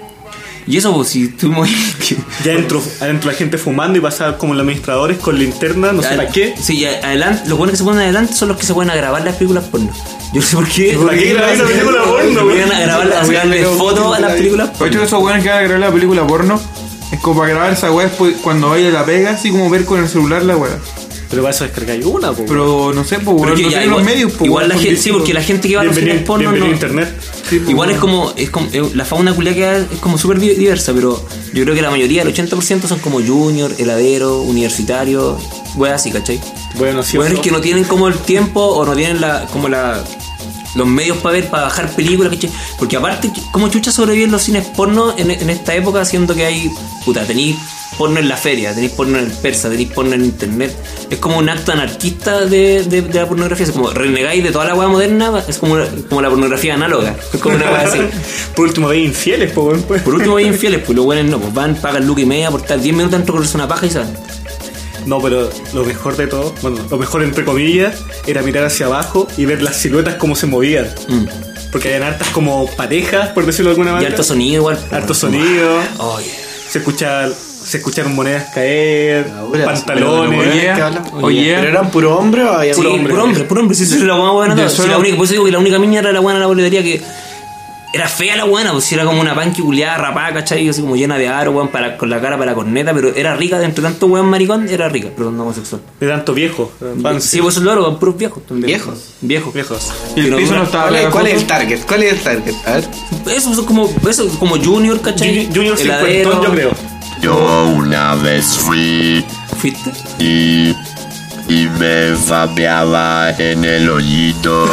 Y eso, pues, si tuvimos. Ya adentro, adentro la gente fumando y pasaba como los administradores con linterna, no sé para qué. Sí, y adelante, los buenos que se ponen adelante son los que se ponen a grabar las películas porno. Yo no sé por qué. ¿Para qué grabar una película porno, Se güey? ponen a grabar, a sacarle fotos a las películas De porno. hecho, esos weones que van a grabar la película porno es como para grabar esa weá después cuando vaya la pega, así como ver con el celular la weá. Pero para eso descargáis una, po. Pero no sé, pues Pero weón, que no ya, tienen los igual, medios, pues igual la weón, gente, son sí, porque la gente que va a los Bienvenido, cines porno bienvenido no. a internet. Sí, pues, Igual es weón. como, es como eh, la fauna culiá que hay es como súper di- diversa, pero yo creo que la mayoría, el ochenta por ciento son como junior, heladero, universitario, weas así, ¿cachai? Bueno, sí, Bueno, oso. es que no tienen como el tiempo o no tienen la como la los medios para ver, para bajar películas, ¿cachai? Porque aparte, como chucha sobreviven los cines porno en, en esta época, siendo que hay, puta, tenéis porno en la feria, tenéis porno en el persa, tenéis porno en internet. Es como un acto anarquista de, de, de la pornografía. Es como renegáis de toda la weá moderna, es como, una- como la pornografía análoga. Es como una weá así. Por último, veis infieles, po, weón, pues. Por último, hay infieles, pues los buenos no, pues van, pagan lucas y media por estar diez minutos dentro de una paja y se van. No, pero lo mejor de todo, bueno, lo mejor entre comillas, era mirar hacia abajo y ver las siluetas cómo se movían. Mm. Porque habían hartas como parejas, por decirlo de alguna Y manera. harto sonido igual. Harto sonido. Oh, yeah. Se escucha, se escucharon monedas caer, Ahora, pantalones. pero, Oye, ¿qué hablan? oye. ¿Pero eran puro hombre o había Sí, puro hombre? por hombre, por hombre, si esa es la buena buena. Yo Si solo- la única, por eso digo que la única mina era la buena la boletería que era fea la buena, pues era como una panqui culiada, rapada, ¿cachai? Así como llena de aro, weón, para, con la cara para la corneta, pero era rica, dentro de tanto weón maricón, era rica, pero no homosexual. De tanto viejo. Sí, pues son loro, puros viejos también. ¿Viejos? Viejos. Viejos. Y el Pero piso dura- no estaba ¿Cuál es, ¿Cuál es el pegajoso. target? ¿Cuál es el target? A ver. Eso son como, eso, como Junior, ¿cachai? Junior Heladero. cincuentón, yo creo. Yo una vez fui ¿Fuiste? y, y me fapeaba en el hoyito.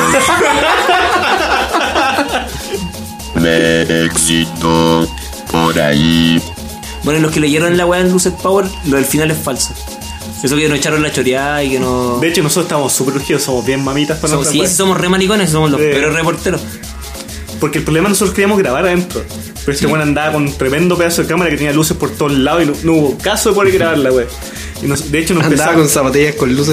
Me excitó por ahí. Bueno, y los que leyeron la weá en Lucid Power, lo del final es falso. Eso que nos echaron la choreada y que no. De hecho, nosotros estamos súper urgidos, somos bien mamitas para Somos, nuestra sí, wea. somos re maricones, somos los Sí. peores reporteros. Porque el problema nosotros queríamos grabar adentro. Pero este weón andaba con un tremendo pedazo de cámara que tenía luces por todos lados y no, no hubo caso de poder grabarla, wey. Y nos- de hecho nos Andaba empezaba con zapatillas con luces.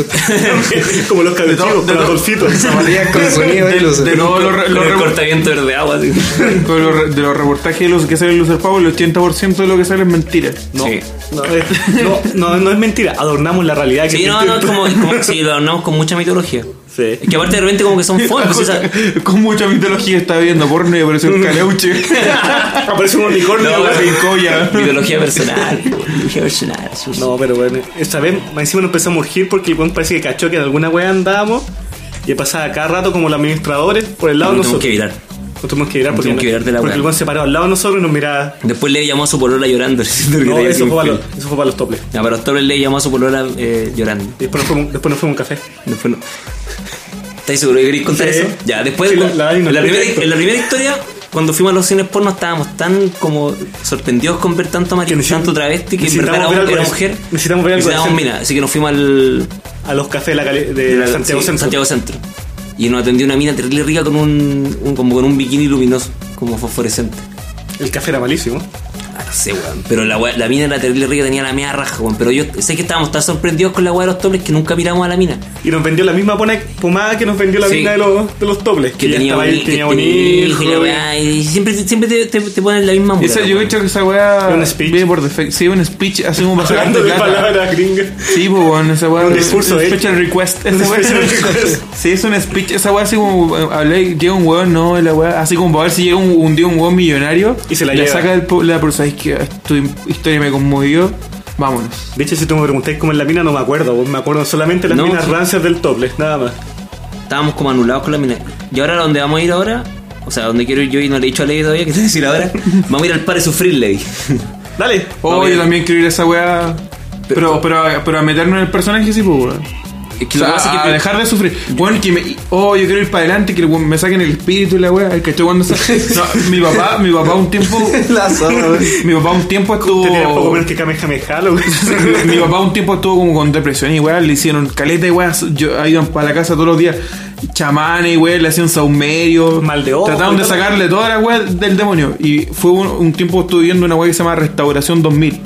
como los cabritos, con los dolfitos. Zapatillas con sonido y luces. De todos los, re- Con los el re- cortaviento verde agua, así. con los re- de los reportajes de los que salen en Lucer Power, el ochenta por ciento de lo que sale es mentira. No, Sí. no, es- no, no, no es mentira, adornamos la realidad que Sí, no, no, es como, es como si lo adornamos con mucha mitología. Sí. Es que aparte de repente como que son fomes, pues esa... Con mucha mitología estaba viendo porno y apareció un caleuche. Aparece un unicornio, No, wey. Sin colla. mitología personal. Mitología personal. sí, sí. No, pero bueno, esta vez más encima nos empezamos a urgir porque el weón parece que cachó que en alguna wea andábamos y pasaba cada rato como los administradores por el lado de Nos tuvimos nosotros. que virar. Nos tuvimos que virar porque, Tuvimos que virar de la porque wea. el weón se paró al lado de nosotros y nos miraba. Después le llamó a su polola llorando. diciendo que No, le había eso sido fue, para infiel. los, eso fue para los toples. Ya, para los toples le llamó a su polola eh, llorando. Y después nos fuimos, después nos fuimos a un café. Después no. ¿Estáis seguros que queréis contar Sí. eso? Ya, después, Sí, la- cu- la Dani nos en, la primera, cuenta. en la primera historia, cuando fuimos a los cines porno, estábamos tan como sorprendidos con ver tanto Que marido, necesitamos- tanto travesti, que en verdad era, necesitamos ver algo era de- mujer. necesitamos ver algo de Necesitábamos, centro. mira, así que nos fuimos al A los cafés de, la cali- de, de la- Santiago sí, Centro. Santiago Centro. Y nos atendió una mina terrible rica con un, un- como con un bikini luminoso, como fosforescente. El café era malísimo. Ah, no sé, weón. Pero la, wea- la mina era terrible rica, tenía la media raja, weón. Pero yo sé que estábamos tan sorprendidos con la weá de los toples que nunca miramos a la mina. Y nos vendió la misma pona- pomada que nos vendió la Sí. mina de los, de los toples. Que ya tenía, estaba un, ahí, que tenía tenía un hijo. y la weá, y siempre, siempre te, te, te ponen la misma mula. Esa, la yo he weá. dicho que esa weá Un speech. viene por defecto. Sí, un speech así como para Hablando sacarte de plata. palabras gringas. Sí, pues bueno, esa weá Un es discurso un de- special request. Un Esa weá- special request. Sí, es un speech. Esa weá así como eh, hablé, llega un weón, no, la weá, así como para ver si llega un, un día un weón millonario Y se la le lleva. saca el, po- la pero sabes que tu historia me conmovió. Vámonos. De hecho, si tú me preguntáis cómo es la mina, no me acuerdo. weón. Me acuerdo solamente de las No, minas sí. rancias del tople, nada más. Estábamos como anulados con la mina. Y ahora, donde vamos a ir ahora, o sea, donde quiero ir yo y no le he dicho a Levi todavía, que te voy a decir ahora, vamos a ir al par de sufrir, Levi. Dale. Oh, Vamos yo bien. también quiero ir a esa weá. Pero, pero, pero a meternos en el personaje, sí, pues weón. Es que O lo sea, que pasa es a que dejar de sufrir. Bueno, que me, oh, yo quiero ir para adelante, que me saquen el espíritu y la weá. El que cuando sa- no, mi papá, mi papá un tiempo. La zorra, wey. Mi papá un tiempo estuvo. Tenía poco menos que Kamehameha, lo Mi papá un tiempo estuvo como con depresión y weá, le hicieron caleta y weá. Yo iban para la casa todos los días. Chamanes y weá, le hacían saumerio. Mal de ojo Trataban y de todo. sacarle toda la weá del demonio. Y fue un, un tiempo estuve viendo una weá que se llama Restauración dos mil.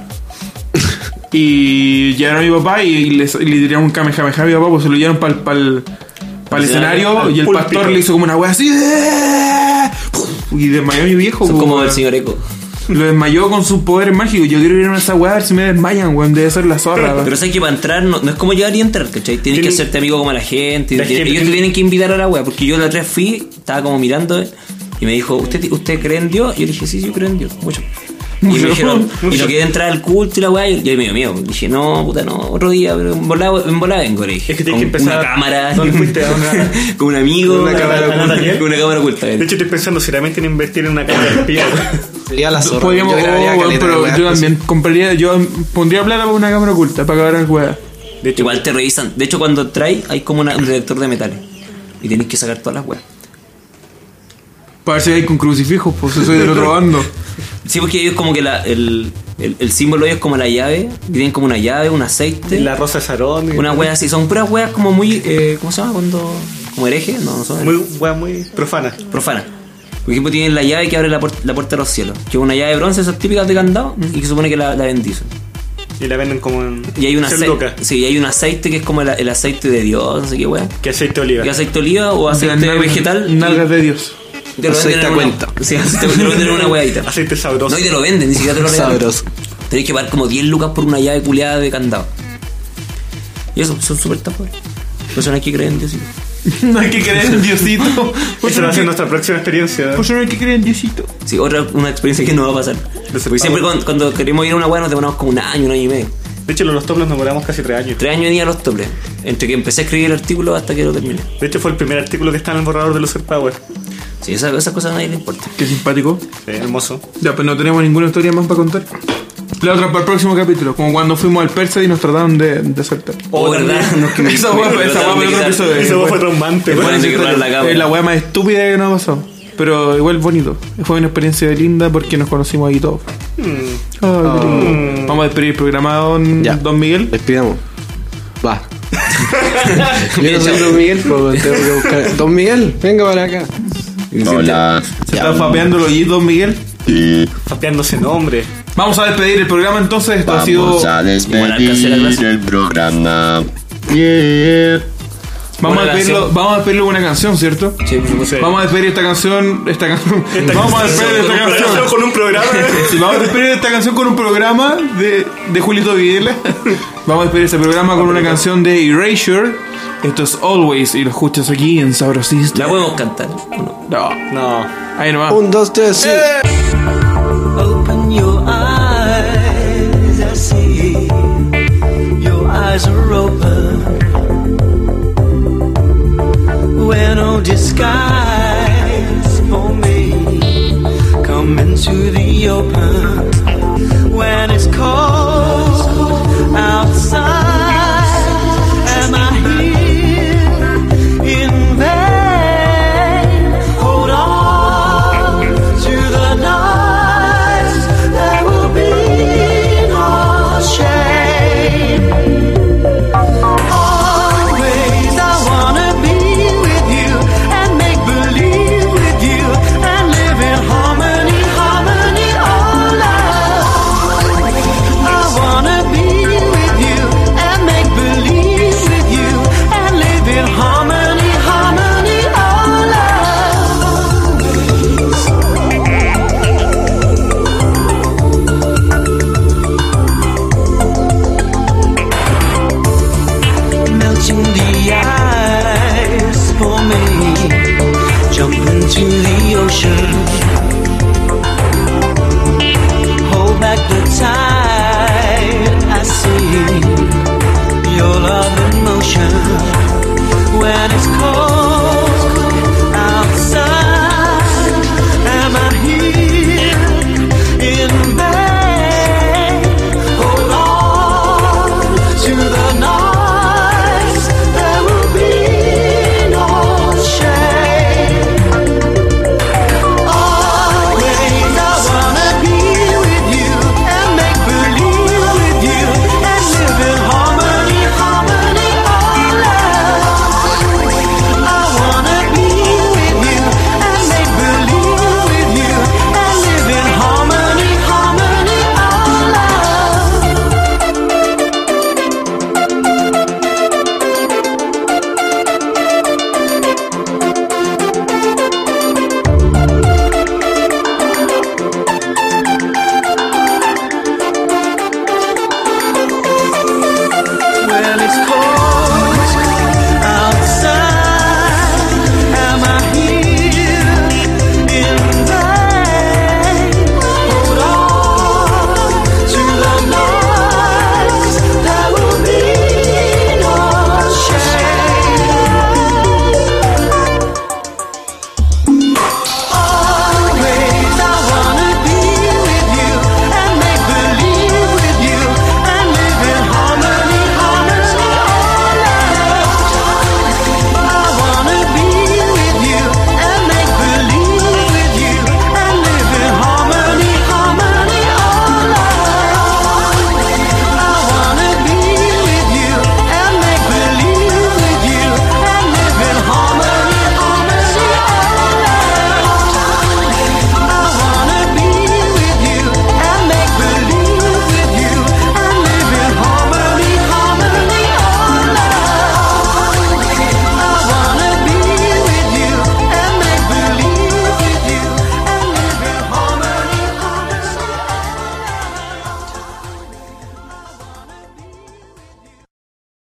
Y llegaron a mi papá y le, le tiraron un Kamehameha a mi papá, pues se lo llevaron para el, para el, para el escenario al y el púlpito. pastor le hizo como una weá así. Y desmayó a mi viejo. son pues, como weón. el señor Eco. Lo desmayó con sus poderes mágicos. Yo quiero ir a esa weá a ver si me desmayan, weón. Debe ser la zorra, weón. Pero sabes que para entrar no, no es como llegar y entrar, ¿cachai? Tienes que Tienen- hacerte amigo como la gente. La tiene- gente ellos tiene- te tienen que invitar a la wea. Porque yo la otra vez fui, estaba como mirando y me dijo, ¿usted, ¿usted cree en Dios? Y yo le dije, sí, sí, yo creo en Dios. Mucho. Y me Mucho. dijeron, y Mucho. no quería entrar al culto y la weá. Y yo me dio miedo. Dije, no, puta, no, otro día, pero en volada, en volada vengo, le dije. Es que tienes Con que empezar- una cámara. ¿Dónde fuiste? ¿A una- con un amigo. Con una cámara oculta? Con una cámara oculta. De hecho, estoy pensando seriamente en invertir en una cámara de espía. Sería la zorra. Podríamos, Yo grabaría oh, weón, caleta de pero weas, yo pues. también compraría, yo pondría plata para una cámara oculta para acabar al weá. De hecho, Igual te revisan. De hecho, cuando traes, hay como una- un detector de metales. Y tenés que sacar todas las weas. Para ver si hay con crucifijos, pues yo soy del otro bando. Sí, porque ellos como que la, el, el, el símbolo de ellos es como la llave. Y tienen como una llave, un aceite. la Rosa de Sarón. y- Una wea así. Son puras weas como muy... Eh, ¿Cómo se llama? Cuando... Como hereje. No, no son Muy, wea, muy profana. profanas. Por ejemplo, tienen la llave que abre la, puer- la puerta de los cielos. Que es una llave de bronce, esas típicas de candado. Y que se supone que la, la bendicen. Y la venden como en. Y hay un Ser aceite... loca. Sí, y hay un aceite que es como el, el aceite de Dios. No sé qué wea. Que aceite de oliva. Que aceite de oliva o De aceite las nalgas- vegetal. Nalgas de Dios. Te lo Aceite venden a en una- cuenta. Sí, aceite- te lo venden en una weadita. Aceite sabroso. No, y te lo venden, ni siquiera te lo regalan. Sabroso. Tenés que pagar como diez lucas por una llave culeada de candado. Y eso, son súper tapas. Personas que creen en Dios. No hay que creer en Diosito. Esa va a ser nuestra próxima experiencia. Por eso no hay que creer en Diosito. Sí, otra una experiencia que no va a pasar. Porque siempre cuando, cuando queremos ir a una weá nos demoramos como un año, un año y medio. De hecho, los toples nos demoramos casi tres años. Tres años y día los toples. Entre que empecé a escribir el artículo hasta que lo terminé. De hecho, fue el primer artículo que está en el borrador de Loser Power. Sí, esas esa cosas a nadie le importa. Qué simpático. Sí, hermoso. Ya, pues no tenemos ninguna historia más para contar. La otra para el próximo capítulo, como cuando fuimos al Persa y nos trataron de, de saltar. Oh, ¿verdad? No, es que me- Esa weá me esa trataron weá de fue otro quitar- episodio. Ese Fue- fue traumante, Me weón. ponen de quebrar la cámara. Es la weá más estúpida que nos ha pasado. Pero igual bonito. Fue una experiencia linda porque nos conocimos ahí todos. Ay, qué lindo. Vamos a despedir el programa, don, Ya. don Miguel. Despidamos. Va. Yo no soy Don Miguel, pues tengo que buscar. Don Miguel, venga para acá. Hola. Se está fapeando los G, don Miguel. Y Fapeándose nombre. Vamos a despedir el programa entonces. Esto ha sido. vamos a Igual alcancé la despedir clase. el programa. Yeah. Vamos a, Buena despedirlo, canción. vamos a despedirlo con una canción, ¿cierto? Sí, por supuesto. Sí. Vamos a despedir esta canción. Esta canción. Vamos a despedir esta canción. Con un programa. Sí, vamos a despedir esta canción con un programa de, de Julito Videla. Vamos a despedir este programa con una canción de Erasure. Esto es Always y lo escuchas aquí en Sabrosista. La podemos cantar. ¿O no? No, No. ahí nomás. Un, dos, tres, sí. Open your eyes, I see. Your eyes are open. Where no disguise for me. Come into the open. When it's cold outside, am I here in vain? Hold on to the night. There will be no shame. Always I wanna be with you and make believe with you and live in harmony, harmony, all love. I wanna be with you and make believe with you and live in harmony, harmony, all love. Melting the ice for me. Jump into the ocean. Hold back the